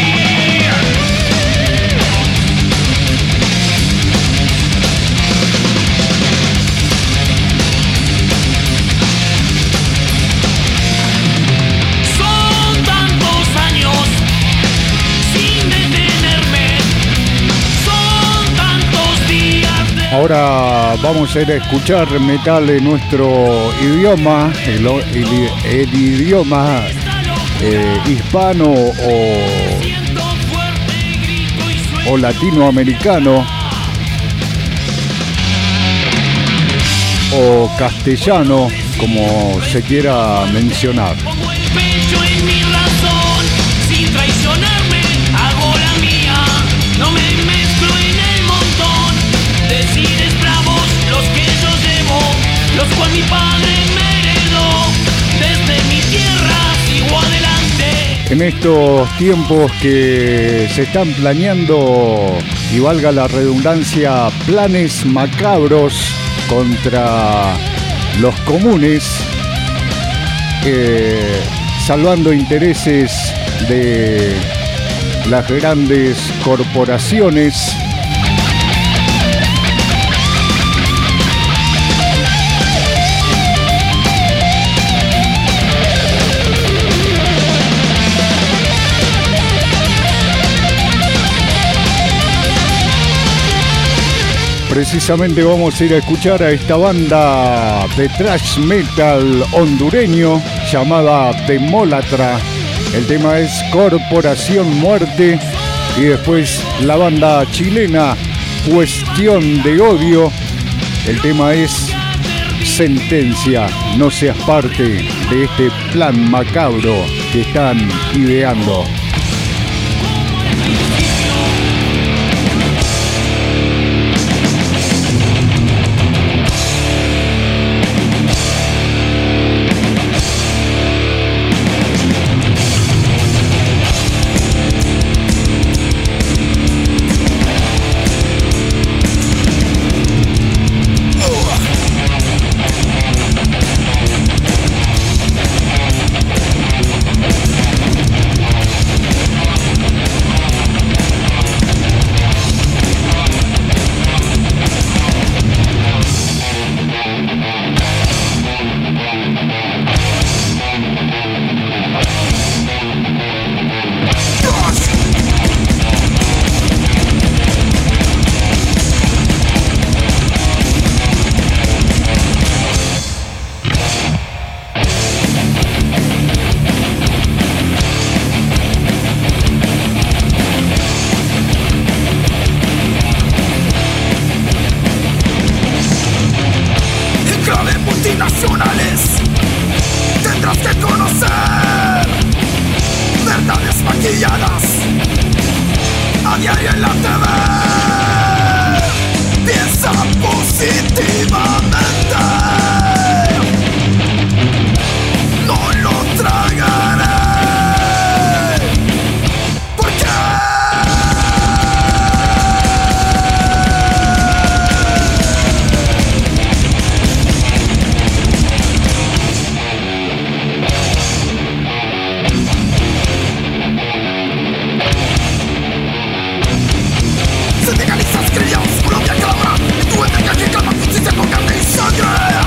Son tantos años sin detenerme, son tantos días de...
Ahora vamos a ir a escuchar metal en nuestro idioma, el, el- el idioma eh, hispano o,
Siento fuerte, grito y sueño.
o latinoamericano o castellano, como se quiera mencionar.
Pongo el pecho en mi razón, sin traicionarme, hago la mía. No me mezclo en el montón. Decides bravos los que yo llevo, los cual mi padre me heredó. Desde mi tierra sigo adelante.
En estos tiempos que se están planeando, y valga la redundancia, planes macabros contra los comunes, eh, salvando intereses de las grandes corporaciones, precisamente vamos a ir a escuchar a esta banda de thrash metal hondureño llamada Demólatra. El tema es Corporación Muerte. Y después la banda chilena Cuestión de Odio. El tema es Sentencia. No seas parte de este plan macabro que están ideando.
Clave multinacionales, tendrás que conocer verdades maquilladas a diario en la T V. Piensa positivamente, no lo tragaré. ¿Por qué? Sindicalistas criados, Colombia calabra, y tú entrega que calma justicia con carne y sangre.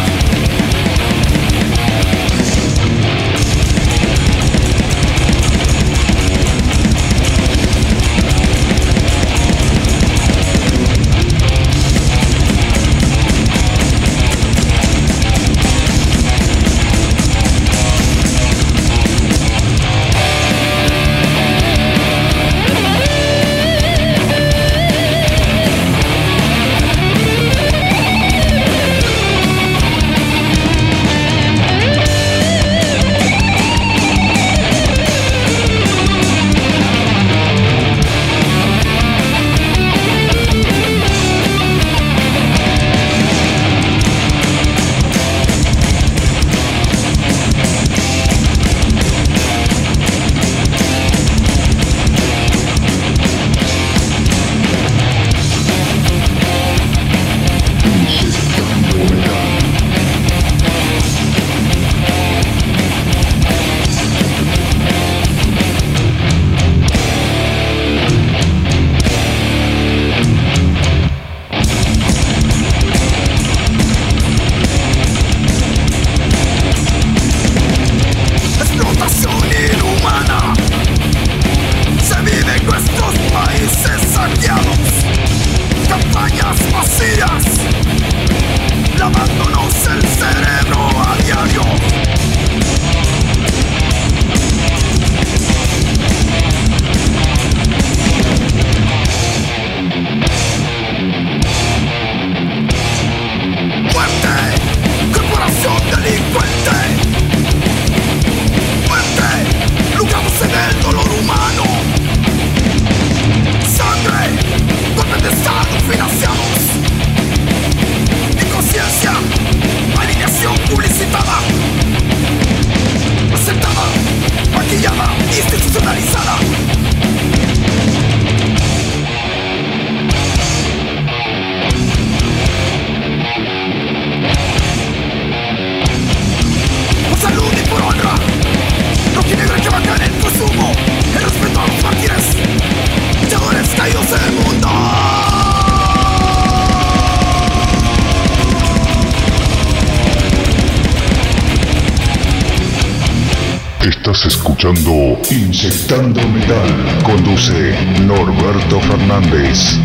Estás escuchando Inyectando Metal. Conduce Norberto Fernández.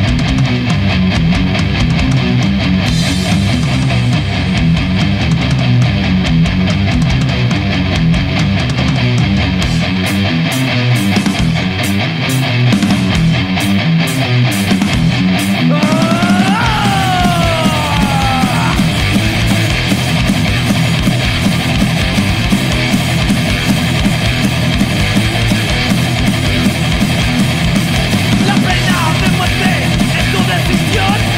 La pena de muerte es tu decisión.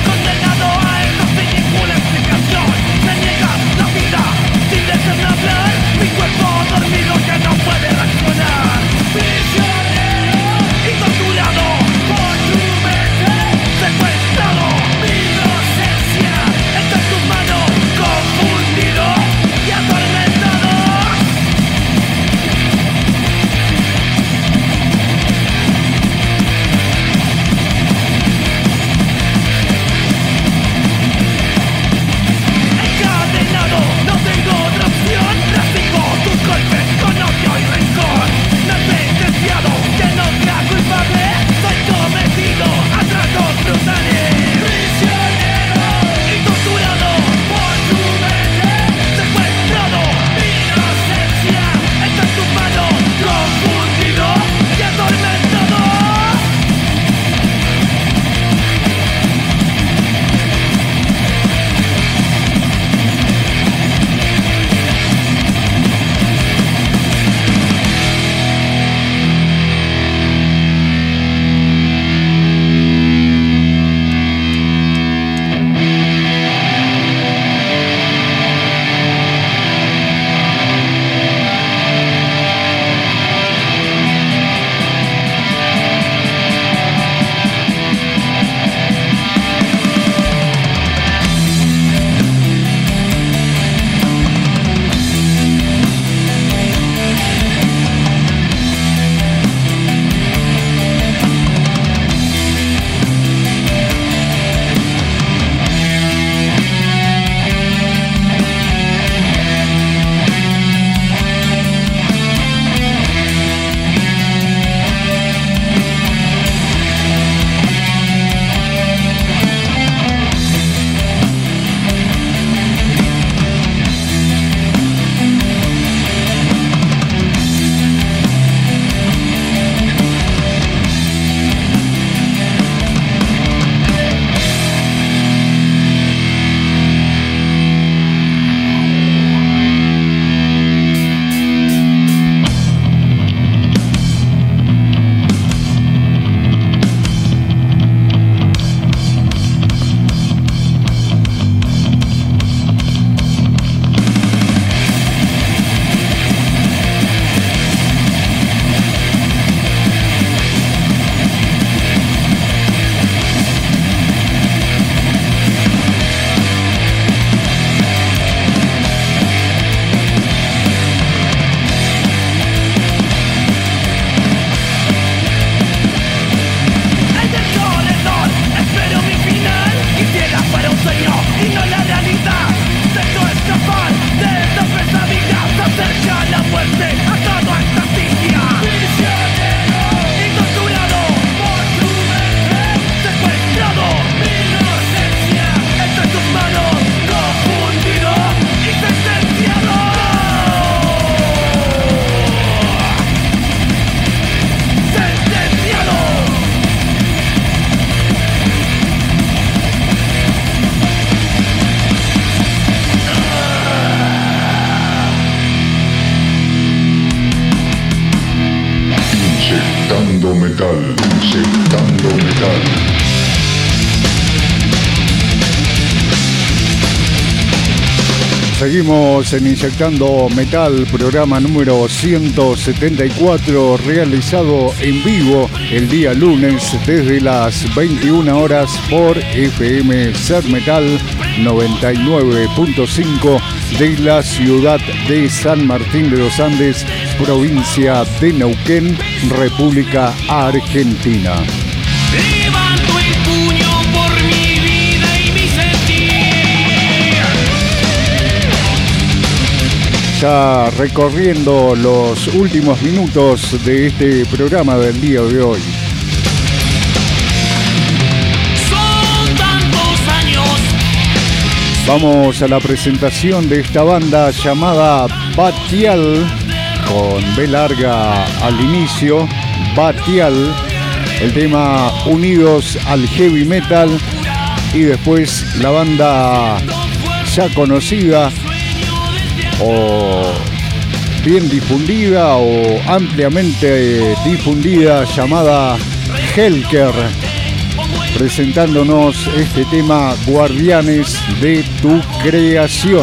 Inyectando metal, inyectando metal.
Seguimos en Inyectando Metal, programa número ciento setenta y cuatro, realizado en vivo el día lunes desde las veintiuna horas por F M Ser Metal noventa y nueve punto cinco de la ciudad de San Martín de los Andes, provincia de Neuquén, República Argentina.
Levanto el puño por mi vida y mi sentir.
ya recorriendo los últimos minutos de este programa del día de hoy.
Son tantos años.
Vamos a la presentación de esta banda llamada Batial, con B larga al inicio, Batial, el tema Unidos al Heavy Metal, y después la banda ya conocida o bien difundida o ampliamente difundida llamada Helker, presentándonos este tema Guardianes de tu Creación.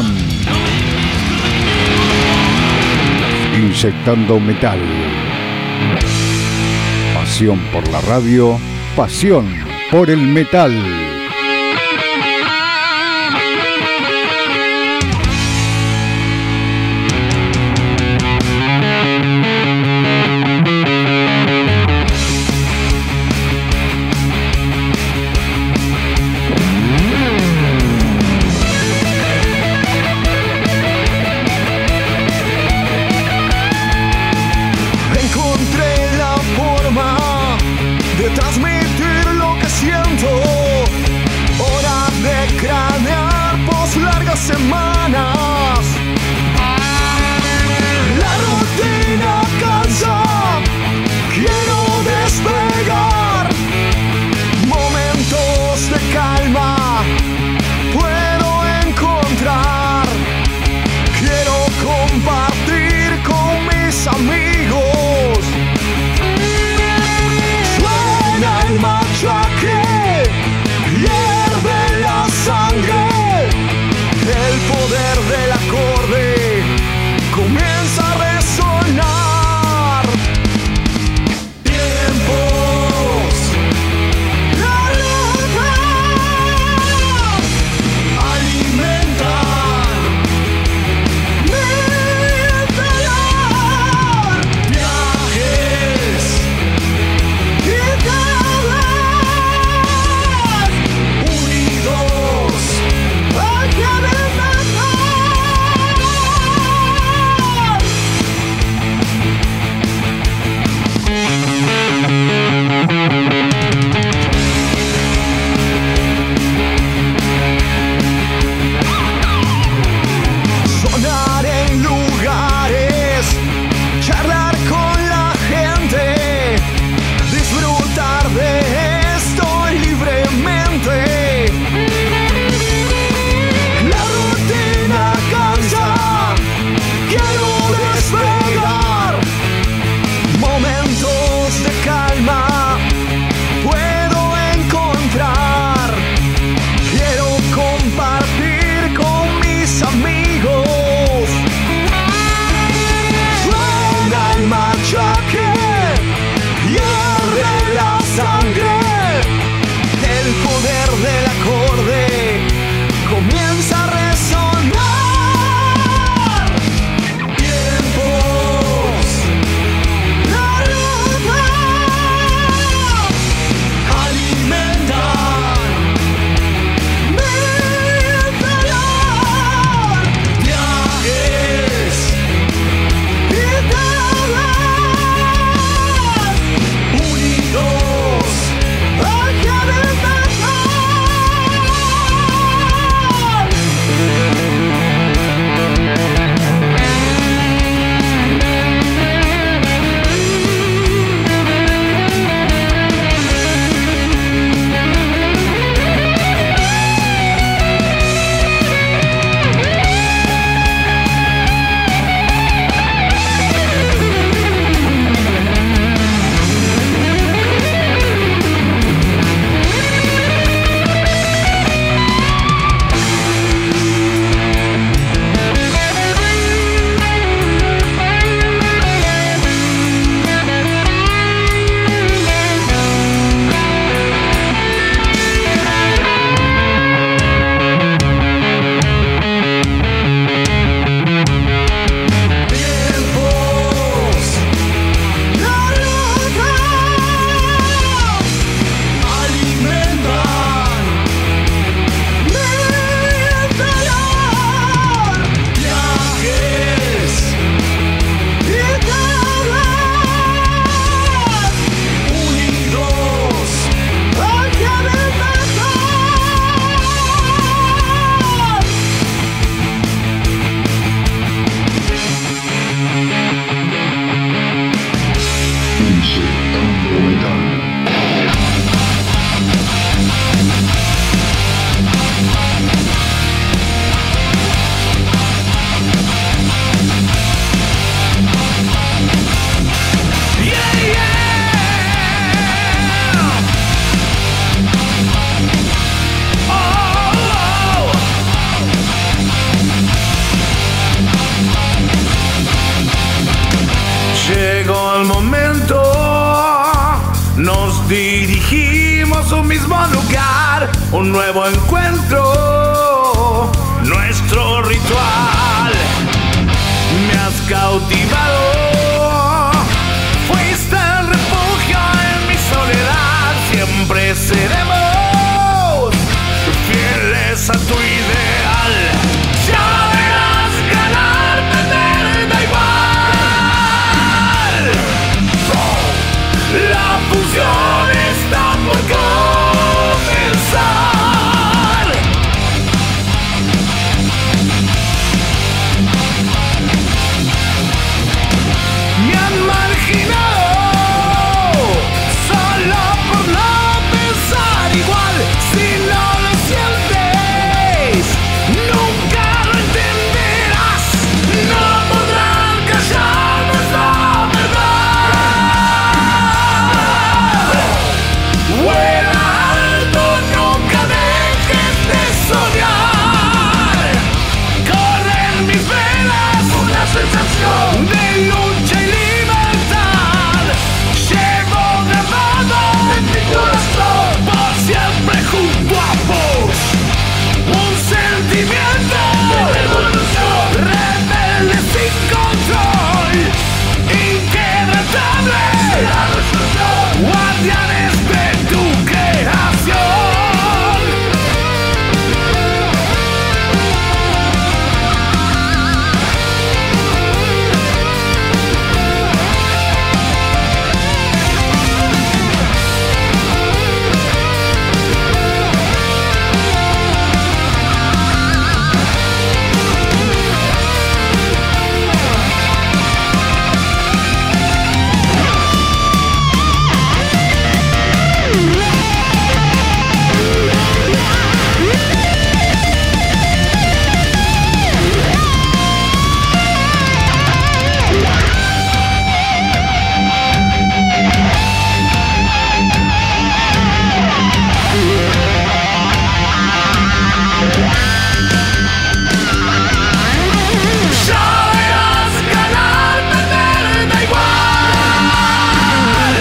Inyectando metal. Pasión por la radio, pasión por el metal.
Semanas, la rutina cansa, quiero despegar, momentos de calma puedo encontrar, quiero compartir con mis amigos, suena el
Nos dirigimos a un mismo lugar, un nuevo encuentro, nuestro ritual. Me has cautivado, fuiste el refugio en mi soledad. Siempre seremos fieles a tu ideal. Ya verás, ganar, perder, da igual. La fusión está por comenzar. Me han marginado solo por no pensar igual. Si no lo sientes, nunca lo entenderás. No podrán callar nuestra verdad. Vuela alto, nunca dejes de soñar. Corre en mis venas una sensación de lucha y libertad. Llevo grabado en mi corazón por siempre junto a vos un sentimiento de revolución, rebelde sin control, inquebrantable, la resolución, guardianes de tu creación. Ya verás, ganar, perder, da igual.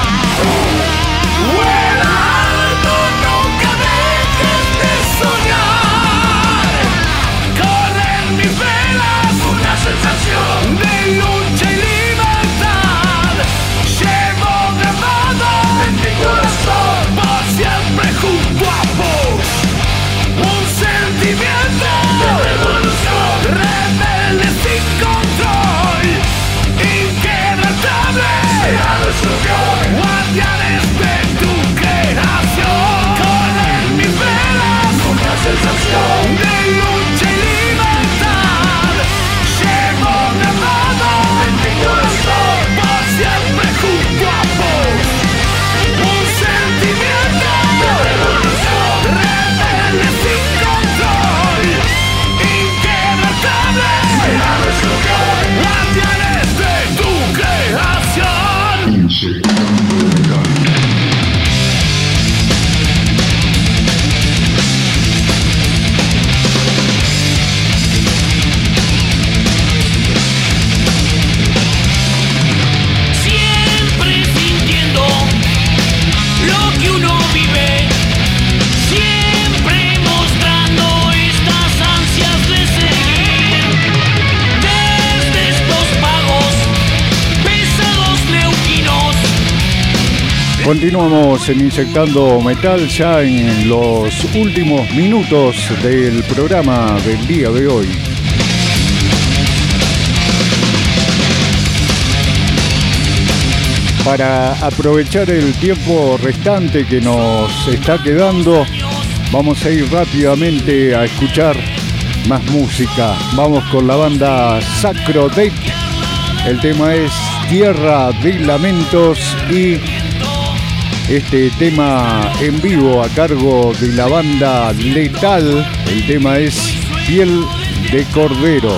Vuela alto, nunca dejes de soñar. Corre en mis venas una sensación de lucha y libertad. Llevo grabado en mi corazón por siempre junto a vos un sentimiento de revolución, rebelde sin control, inquebrantable, la resolución, guardianes de tu creación. Corre en mis venas una sensación de lucha y libertad. Llevo grabado en mi corazón por siempre junto a vos un sentimiento de revolución, rebelde sin control, inquebrantable, la resolución, guardianes de tu creación. Siempre sintiendo lo que uno vive, siempre mostrando estas ansias de seguir. Desde estos pagos pesados neuquinos.
Continuamos en Inyectando Metal ya en los últimos minutos del programa del día de hoy. Para aprovechar el tiempo restante que nos está quedando, vamos a ir rápidamente a escuchar más música. Vamos con la banda Sacro Death. El tema es Tierra de Lamentos y este tema en vivo a cargo de la banda Letal. El tema es Piel de Cordero.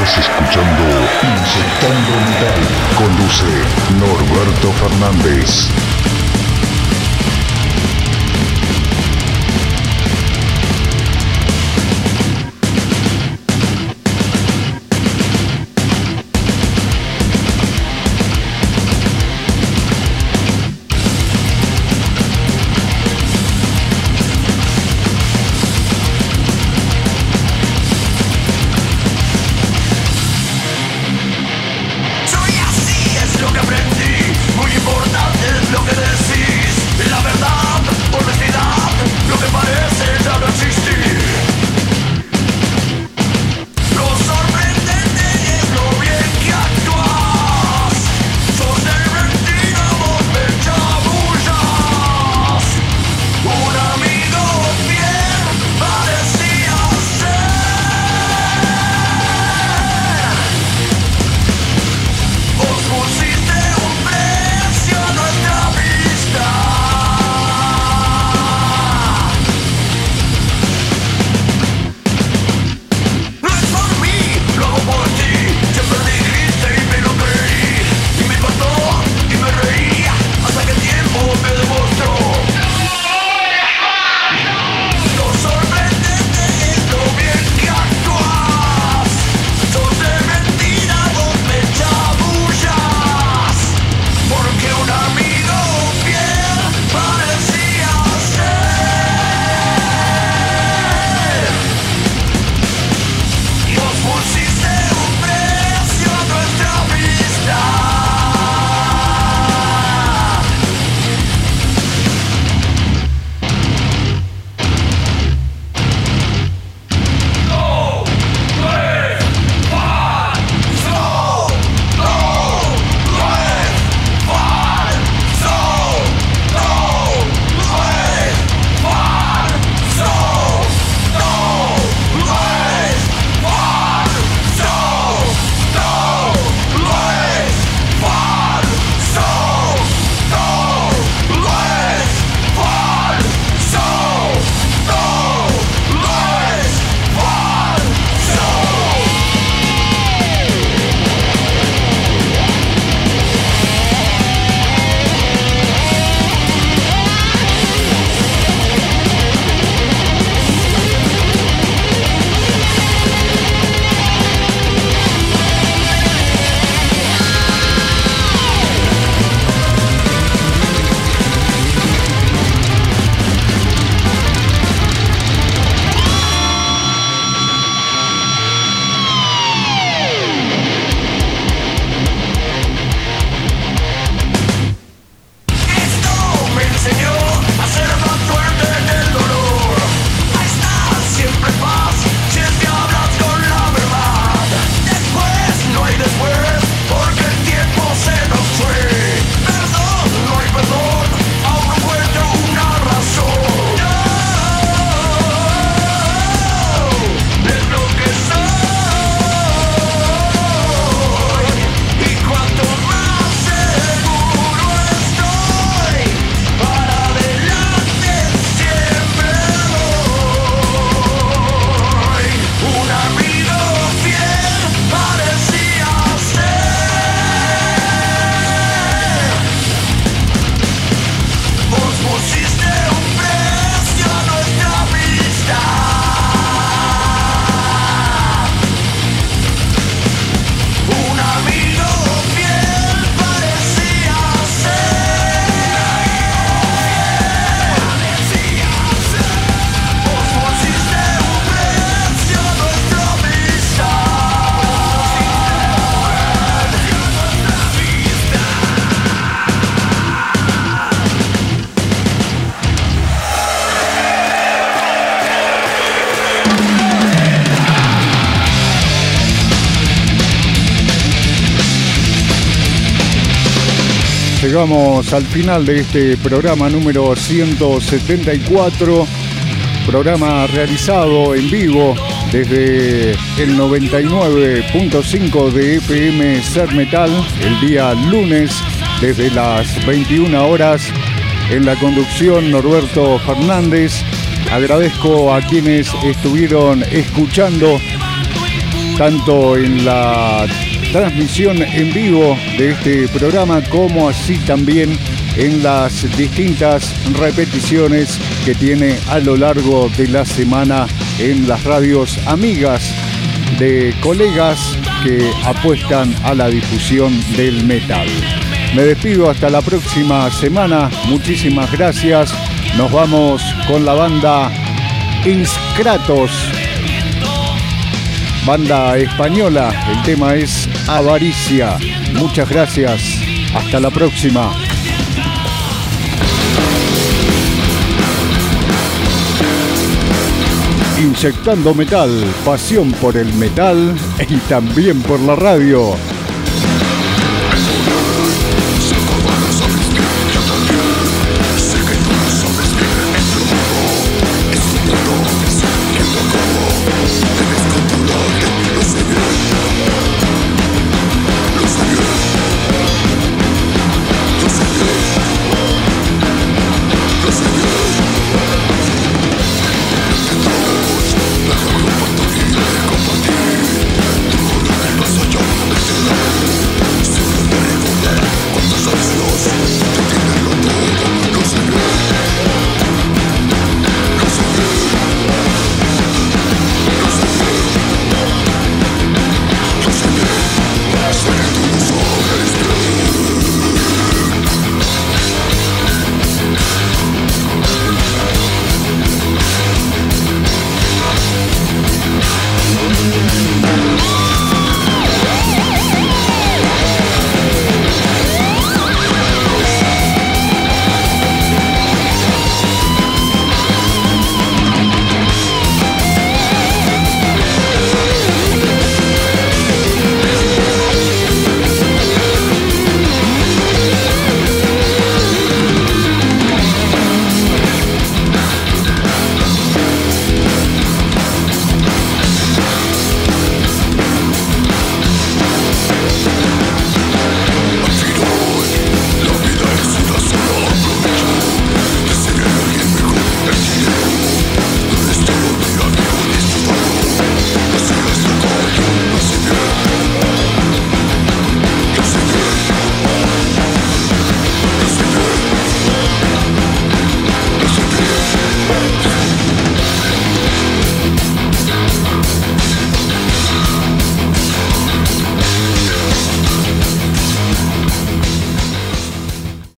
Estás escuchando Inyectando Metal. Conduce Norberto Fernández.
Soy así, es lo que aprendí. Muy importante es lo que decís. La verdad, por honestidad, lo que parece ya no existir. Lo sorprendente es lo bien que actúas. Sos divertida, vos me chabullas. Un amigo fiel parecía ser. Vos pusiste un precio a nuestra vista. No es por mí, lo hago por ti. Siempre dijiste y me lo creí. Y me contó y me reía hasta que el tiempo me demostró. Lo sorprendente es lo bien que actúas. Sos de mentira, vos me chabullas. Porque un amigo fiel parecía ser. Y vos pusiste un precio a nuestra vista. No, no es falso. No, no es falso. No, no es falso. No, no es falso. No, no es falso. No, no es falso. No, no es Esto me enseñó a ser más fuerte en el dolor. A estar siempre en paz si es que hablas con la verdad. Después no hay después porque el tiempo se nos fue. Perdón, no hay perdón, aún no encuentro una razón. No, es lo que soy. Y cuanto más seguro estoy, para adelante siempre voy. Un amigo fiel parecía ser. Vos pusiste un precio a nuestra vista. Un amigo fiel parecía ser. Vos pusiste un precio a nuestra vista.
Llegamos al final de este programa número ciento setenta y cuatro, programa realizado en vivo desde el noventa y nueve punto cinco de F M Ser Metal el día lunes desde las veintiuna horas. En la conducción Norberto Fernández. Agradezco a quienes estuvieron escuchando tanto en la transmisión en vivo de este programa como así también en las distintas repeticiones que tiene a lo largo de la semana en las radios amigas de colegas que apuestan a la difusión del metal. Me despido hasta la próxima semana, muchísimas gracias. Nos vamos con la banda Inscratos, banda española. El tema es Avaricia. Muchas gracias, hasta la próxima. Inyectando metal, pasión por el metal y también por la radio.